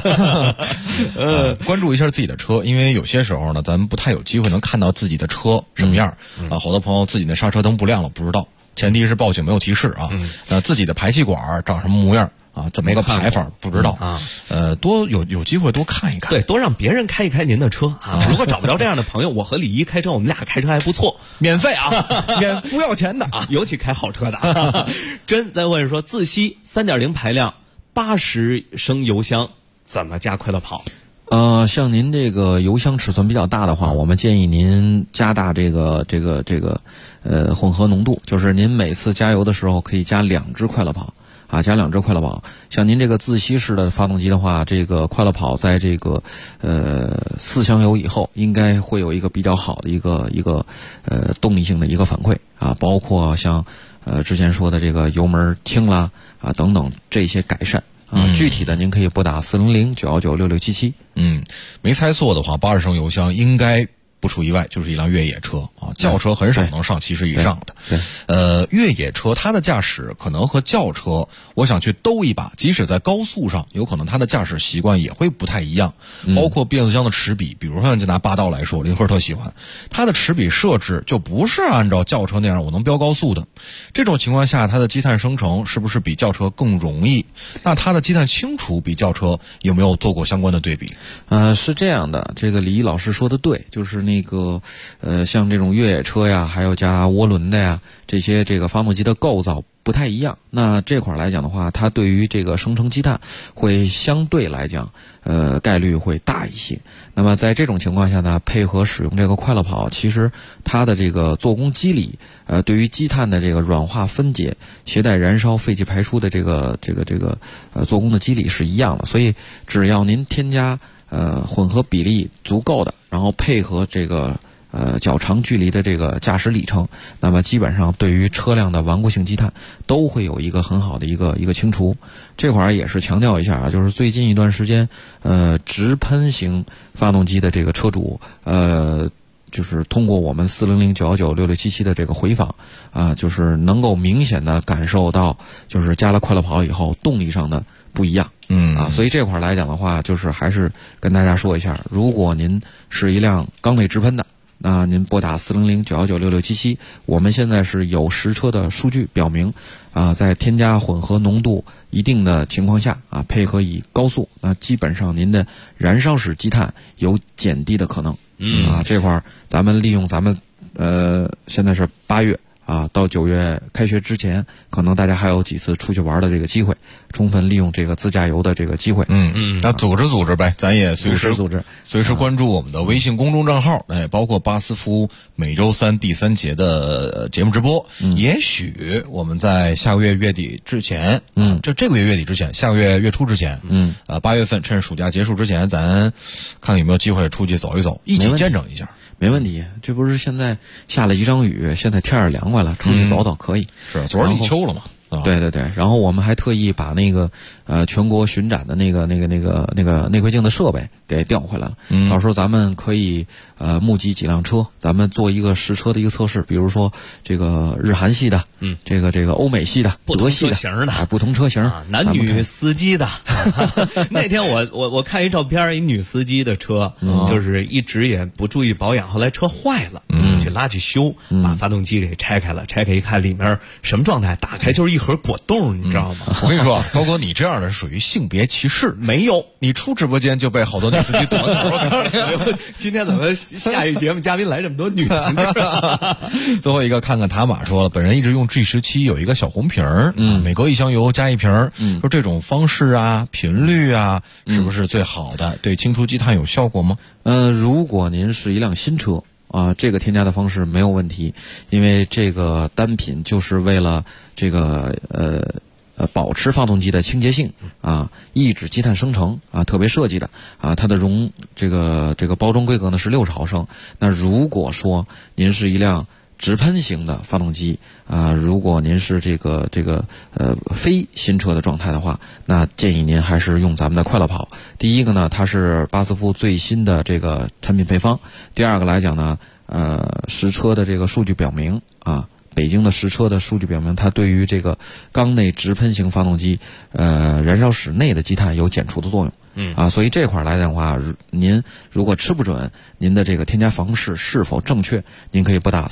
关注一下自己的车，因为有些时候呢，咱们不太有机会能看到自己的车什么样啊。好多朋友自己的刹车灯不亮了不知道，前提是报警没有提示啊。自己的排气管长什么模样啊，怎么个排法不知道啊。多有机会多看一看， 对，多让别人开一开您的车啊。如果找不着这样的朋友，我和李一开车，我们俩开车还不错， 免费啊，不要钱的啊，尤其开好车的。真在问说，自吸3.0排量80升油箱怎么加快乐跑？ 像您这个油箱尺寸比较大的话，我们建议您加大这个混合浓度，就是您每次加油的时候可以加2支快乐跑。加2支快乐跑。像您这个自吸式的发动机的话，这个快乐跑在这个4箱油以后，应该会有一个比较好的一个动力性的一个反馈啊，包括像之前说的这个油门轻啦啊等等这些改善啊。具体的您可以拨打400-919-6677。 没猜错的话，80升油箱应该不出意外就是一辆越野车啊，轿车很少能上70以上的。越野车它的驾驶可能和轿车，我想去兜一把，即使在高速上，有可能它的驾驶习惯也会不太一样。包括变速箱的齿比，比如说就拿霸道来说，林科特喜欢，它的齿比设置就不是按照轿车那样我能飙高速的。这种情况下，它的积碳生成是不是比轿车更容易？那它的积碳清除比轿车有没有做过相关的对比？ 是这样的，这个李毅老师说的对，就是那个像这种越野车呀，还有加涡轮的呀，这些这个发动机的构造不太一样。那这块来讲的话，它对于这个生成积碳会相对来讲概率会大一些。那么在这种情况下呢，配合使用这个快乐跑，其实它的这个做工机理对于积碳的这个软化分解、携带燃烧、废气排出的这个做工的机理是一样的。所以只要您添加混合比例足够的，然后配合这个较长距离的这个驾驶里程，那么基本上对于车辆的顽固性积碳都会有一个很好的一个清除。这块儿也是强调一下啊，就是最近一段时间直喷型发动机的这个车主就是通过我们400-919-6677的这个回访啊，就是能够明显的感受到，就是加了快乐跑以后动力上的不一样。所以这块来讲的话，就是还是跟大家说一下，如果您是一辆缸内直喷的，那您拨打400-919-6677，我们现在是有实车的数据表明在添加混合浓度一定的情况下配合以高速，那基本上您的燃烧时积碳有减低的可能。这块咱们利用咱们现在是8月到9月开学之前，可能大家还有几次出去玩的这个机会，充分利用这个自驾游的这个机会。 那组织呗，咱也随时关注我们的微信公众账号，包括巴斯夫每周3第3节的节目直播。也许我们在下个月月底之前，这个月月底之前，下个月月初之前，8月份趁暑假结束之前，咱看看有没有机会出去走一走，一起见证一下。 没问题，这不是现在下了一场雨，现在天儿凉快了，出去走走可以。 是，昨儿立秋了嘛？ 对，然后我们还特意把那个全国巡展的那个内窥镜的设备给调回来了。到时候咱们可以募集几辆车，咱们做一个实车的一个测试，比如说这个日韩系的，这个欧美系的，德系的，不同车型男女司机的。那天我看一照片，一女司机的车，就是一直也不注意保养，后来车坏了，去拉去修，把发动机给拆开了，拆开一看里面什么状态，打开就是一盒果冻，你知道吗？ 我跟你说，高哥，你这样的属于性别歧视。 没有， 你出直播间就被好多女司机堵了。 今天怎么下一节目嘉宾来这么多女同志？ 最后一个，看看塔马说了，本人一直用 G17，有一个小红瓶儿，每隔1箱油加1瓶儿，说这种方式频率是不是最好的？对清除积碳有效果吗？ 如果您是一辆新车这个添加的方式没有问题，因为这个单品就是为了这个保持发动机的清洁性抑制积碳生成特别设计的它的这个包装规格呢是60毫升。那如果说您是一辆直喷型的发动机如果您是这个非新车的状态的话，那建议您还是用咱们的快乐跑。第一个呢，它是巴斯夫最新的这个产品配方；第二个来讲呢，实车的这个数据表明北京的实车的数据表明，它对于这个缸内直喷型发动机燃烧室内的积碳有减除的作用。所以这块来讲的话，您如果吃不准您的这个添加方式是否正确，您可以拨打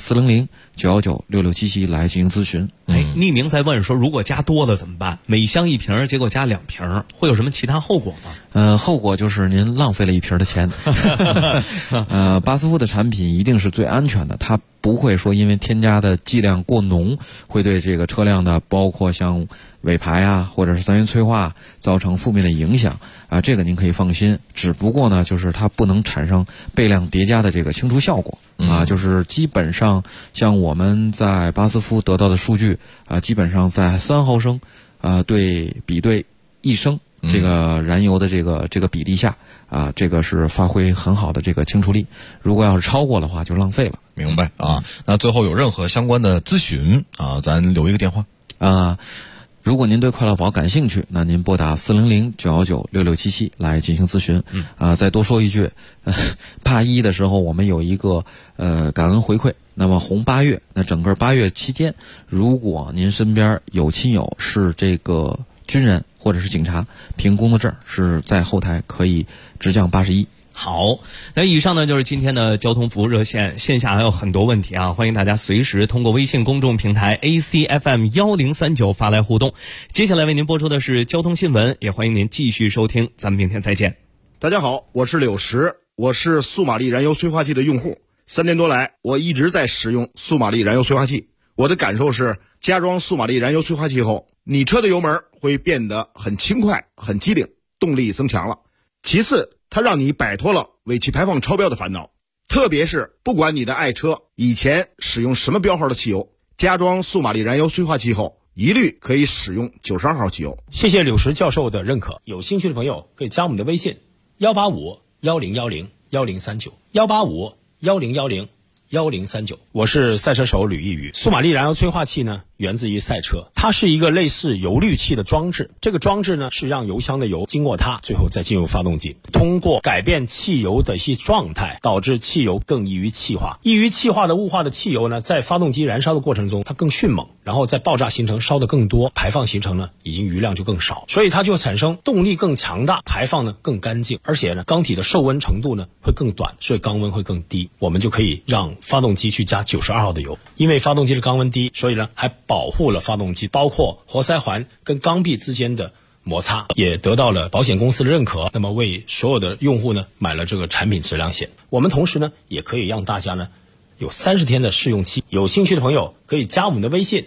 400-919-6677来进行咨询。 匿名在问说，如果加多了怎么办？每箱1瓶，结果加2瓶，会有什么其他后果吗？后果就是您浪费了1瓶的钱。巴斯夫的产品一定是最安全的，它不会说因为添加的剂量过浓，会对这个车辆的包括像尾排或者是3元催化造成负面的影响这个您可以放心。只不过呢，就是它不能产生倍量叠加的这个清除效果就是基本上像我们在巴斯夫得到的数据基本上在3毫升对1升这个燃油的这个比例下这个是发挥很好的这个清除力。如果要是超过的话，就浪费了。 明白那最后有任何相关的咨询咱留一个电话如果您对快乐宝感兴趣，那您拨打400-919-6677来进行咨询。再多说一句，8·1的时候我们有一个感恩回馈。那么红8月，那整个8月期间，如果您身边有亲友是这个军人或者是警察，凭工作证是在后台可以直降81。 好，那以上呢就是今天的交通服务热线，线下还有很多问题啊，欢迎大家随时通过微信公众平台 ACFM1039 发来互动。接下来为您播出的是交通新闻，也欢迎您继续收听，咱们明天再见。 大家好，我是柳石，我是素马力燃油催化器的用户，3年多来我一直在使用素马力燃油催化器。我的感受是，加装素马力燃油催化器后，你车的油门会变得很轻快、很机灵，动力增强了。其次，它让你摆脱了尾气排放超标的烦恼，特别是不管你的爱车以前使用什么标号的汽油，加装素马力燃油催化器后，一律可以使用92号汽油。 谢谢柳石教授的认可，有兴趣的朋友可以加我们的微信185-1010-1039，185-1010-1039。我是赛车手吕一宇。素马力燃油催化器呢，源自于赛车，它是一个类似油滤器的装置。这个装置呢，是让油箱的油经过它，最后再进入发动机，通过改变汽油的一些状态，导致汽油更易于气化。易于气化的雾化的汽油呢，在发动机燃烧的过程中，它更迅猛，然后在爆炸形成烧得更多，排放形成呢，已经余量就更少，所以它就产生动力更强大，排放呢更干净，而且呢，缸体的受温程度呢会更短，所以缸温会更低。我们就可以让发动机去加92号的油，因为发动机的缸温低，所以呢还保护了发动机，包括活塞环跟缸壁之间的摩擦，也得到了保险公司的认可。那么为所有的用户呢买了这个产品质量险。我们同时呢也可以让大家呢有30天的试用期。有兴趣的朋友可以加我们的微信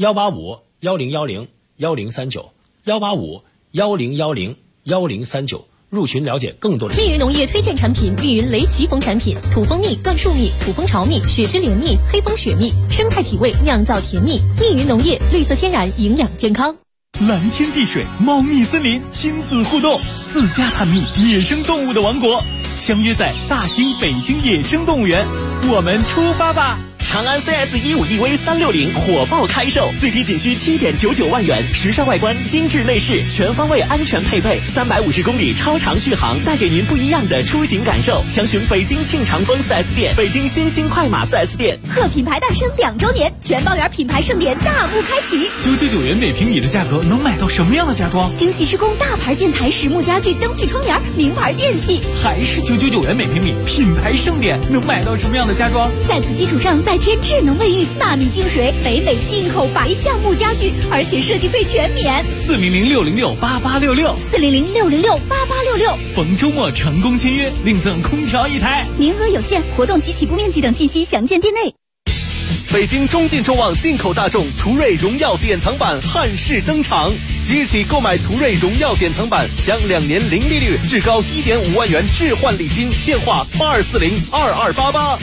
185-1010-1039，185-1010-1039入群了解更多的。 密云农业推荐产品：密云雷奇蜂产品，土蜂蜜、椴树蜜、土蜂巢蜜、雪之莲蜜、黑蜂雪蜜，生态体味，酿造甜蜜。密云农业，绿色天然，营养健康。 蓝天碧水，猫蜜森林，亲子互动，自家探秘野生动物的王国，相约在大兴北京野生动物园，我们出发吧！ 长安 CS15EV 360火爆开售，最低仅需7.99万元，时尚外观，精致内饰，全方位安全配备，350公里超长续航，带给您不一样的出行感受。详询北京庆长丰 4S 店、北京新兴快马 4S 店。 贺品牌诞生2周年，全包园品牌盛典大幕开启。 999元每平米的价格能买到什么样的家装？ 精细施工，大牌建材，实木家具，灯具窗帘，名牌电器。 还是999元每平米，品牌盛典能买到什么样的家装？ 在此基础上再添智能卫浴、纳米净水、北美进口白橡木家具，而且设计费全免。 400-606-8866，400-606-8866。逢周末成功签约，另赠空调1台， 名额有限，活动及其不面积等信息详见店内。 北京中进众旺进口大众途锐荣耀典藏版汉式登场，即日起购买途锐荣耀典藏版，享2年零利率，至高1.5万元置换礼金。电话82402288。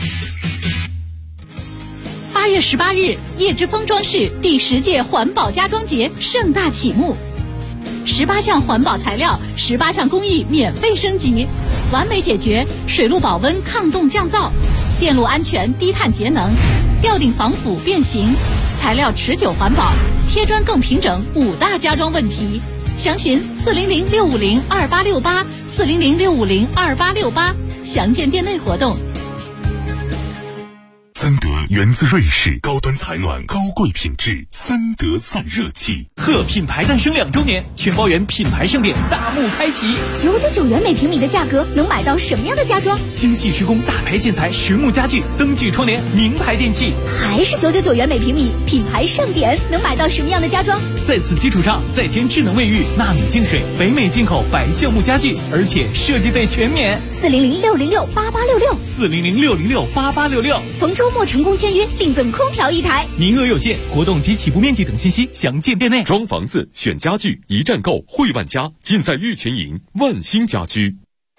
8月18日，叶之峰装饰第10届环保家装节盛大启幕，18项环保材料，18项工艺免费升级，完美解决水路保温、抗冻降噪、电路安全、低碳节能、吊顶防腐变形、材料持久环保、贴砖更平整5大家装问题。详询400-650-2868，400-650-2868，详见店内活动。 森德源自瑞士，高端采暖，高贵品质，森德散热器。 贺品牌诞生2周年，全包园品牌盛典大幕开启。 999元每平米的价格能买到什么样的家装？ 精细施工，大牌建材，实木家具，灯具窗帘，名牌电器。 还是999元每平米，品牌盛典能买到什么样的家装？ 在此基础上再添智能卫浴、纳米净水、北美进口白橡木家具，而且设计费全免。 400-606-8866，400-606-8866。逢周末成功签约，另赠空调1台， 名额有限，活动及起步面积等信息详见店内。 装房子选家具，一站购汇万家，尽在玉泉营万兴家居。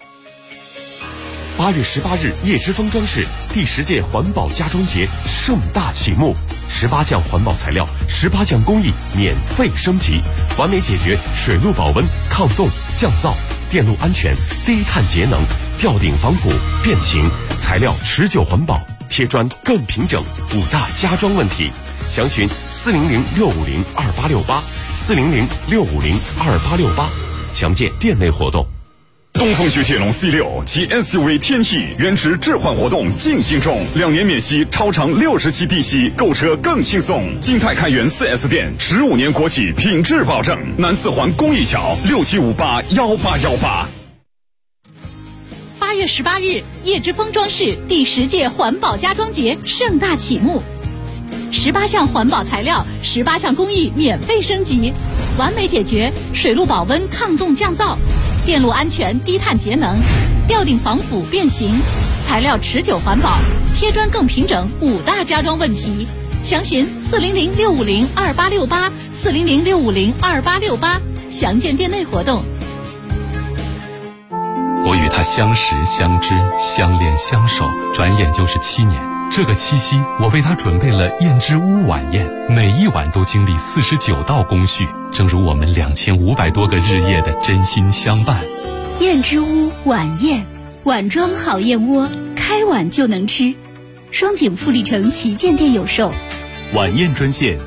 8月18日，叶之峰装饰第10届环保家装节盛大启幕，18项环保材料，18项工艺免费升级，完美解决水路保温、抗冻、降噪、电路安全、低碳节能、吊顶防腐、变形，材料持久环保，贴砖更平整5大家装问题。详询400-650-2868， ，400-650-2868，详见店内活动。 东风雪铁龙 C6 及 SUV 天翼原值置换活动进行中，2年免息，超长60期低息，购车更轻松。金泰开元 4S 店，15年国企品质保证。南四环公益桥67581818。 8月18日，叶之峰装饰第10届环保家装节盛大启幕，18项环保材料，18项工艺免费升级，完美解决水路保温、抗冻降噪、电路安全、低碳节能、吊顶防腐变形、材料持久环保、贴砖更平整5大家装问题。详询400-650-2868，400-650-2868，详见店内活动。 我与他相识、相知、相恋、相守，转眼就是7年。这个七夕，我为他准备了燕之屋晚宴，每一晚都经历49道工序，正如我们2500多个日夜的真心相伴。 燕之屋晚宴，碗装好燕窝，开碗就能吃。双井富力城旗舰店有售。 晚宴专线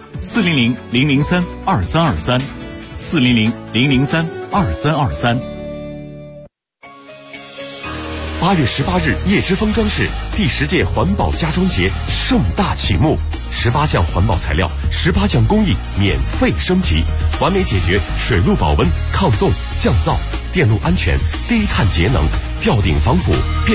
400-003-2323，400-003-2323。 8月18日，叶之峰装饰第10届环保家装节盛大启幕，18项环保材料，18项工艺免费升级，完美解决水路保温、抗冻、降噪、电路安全、低碳节能、吊顶防腐、变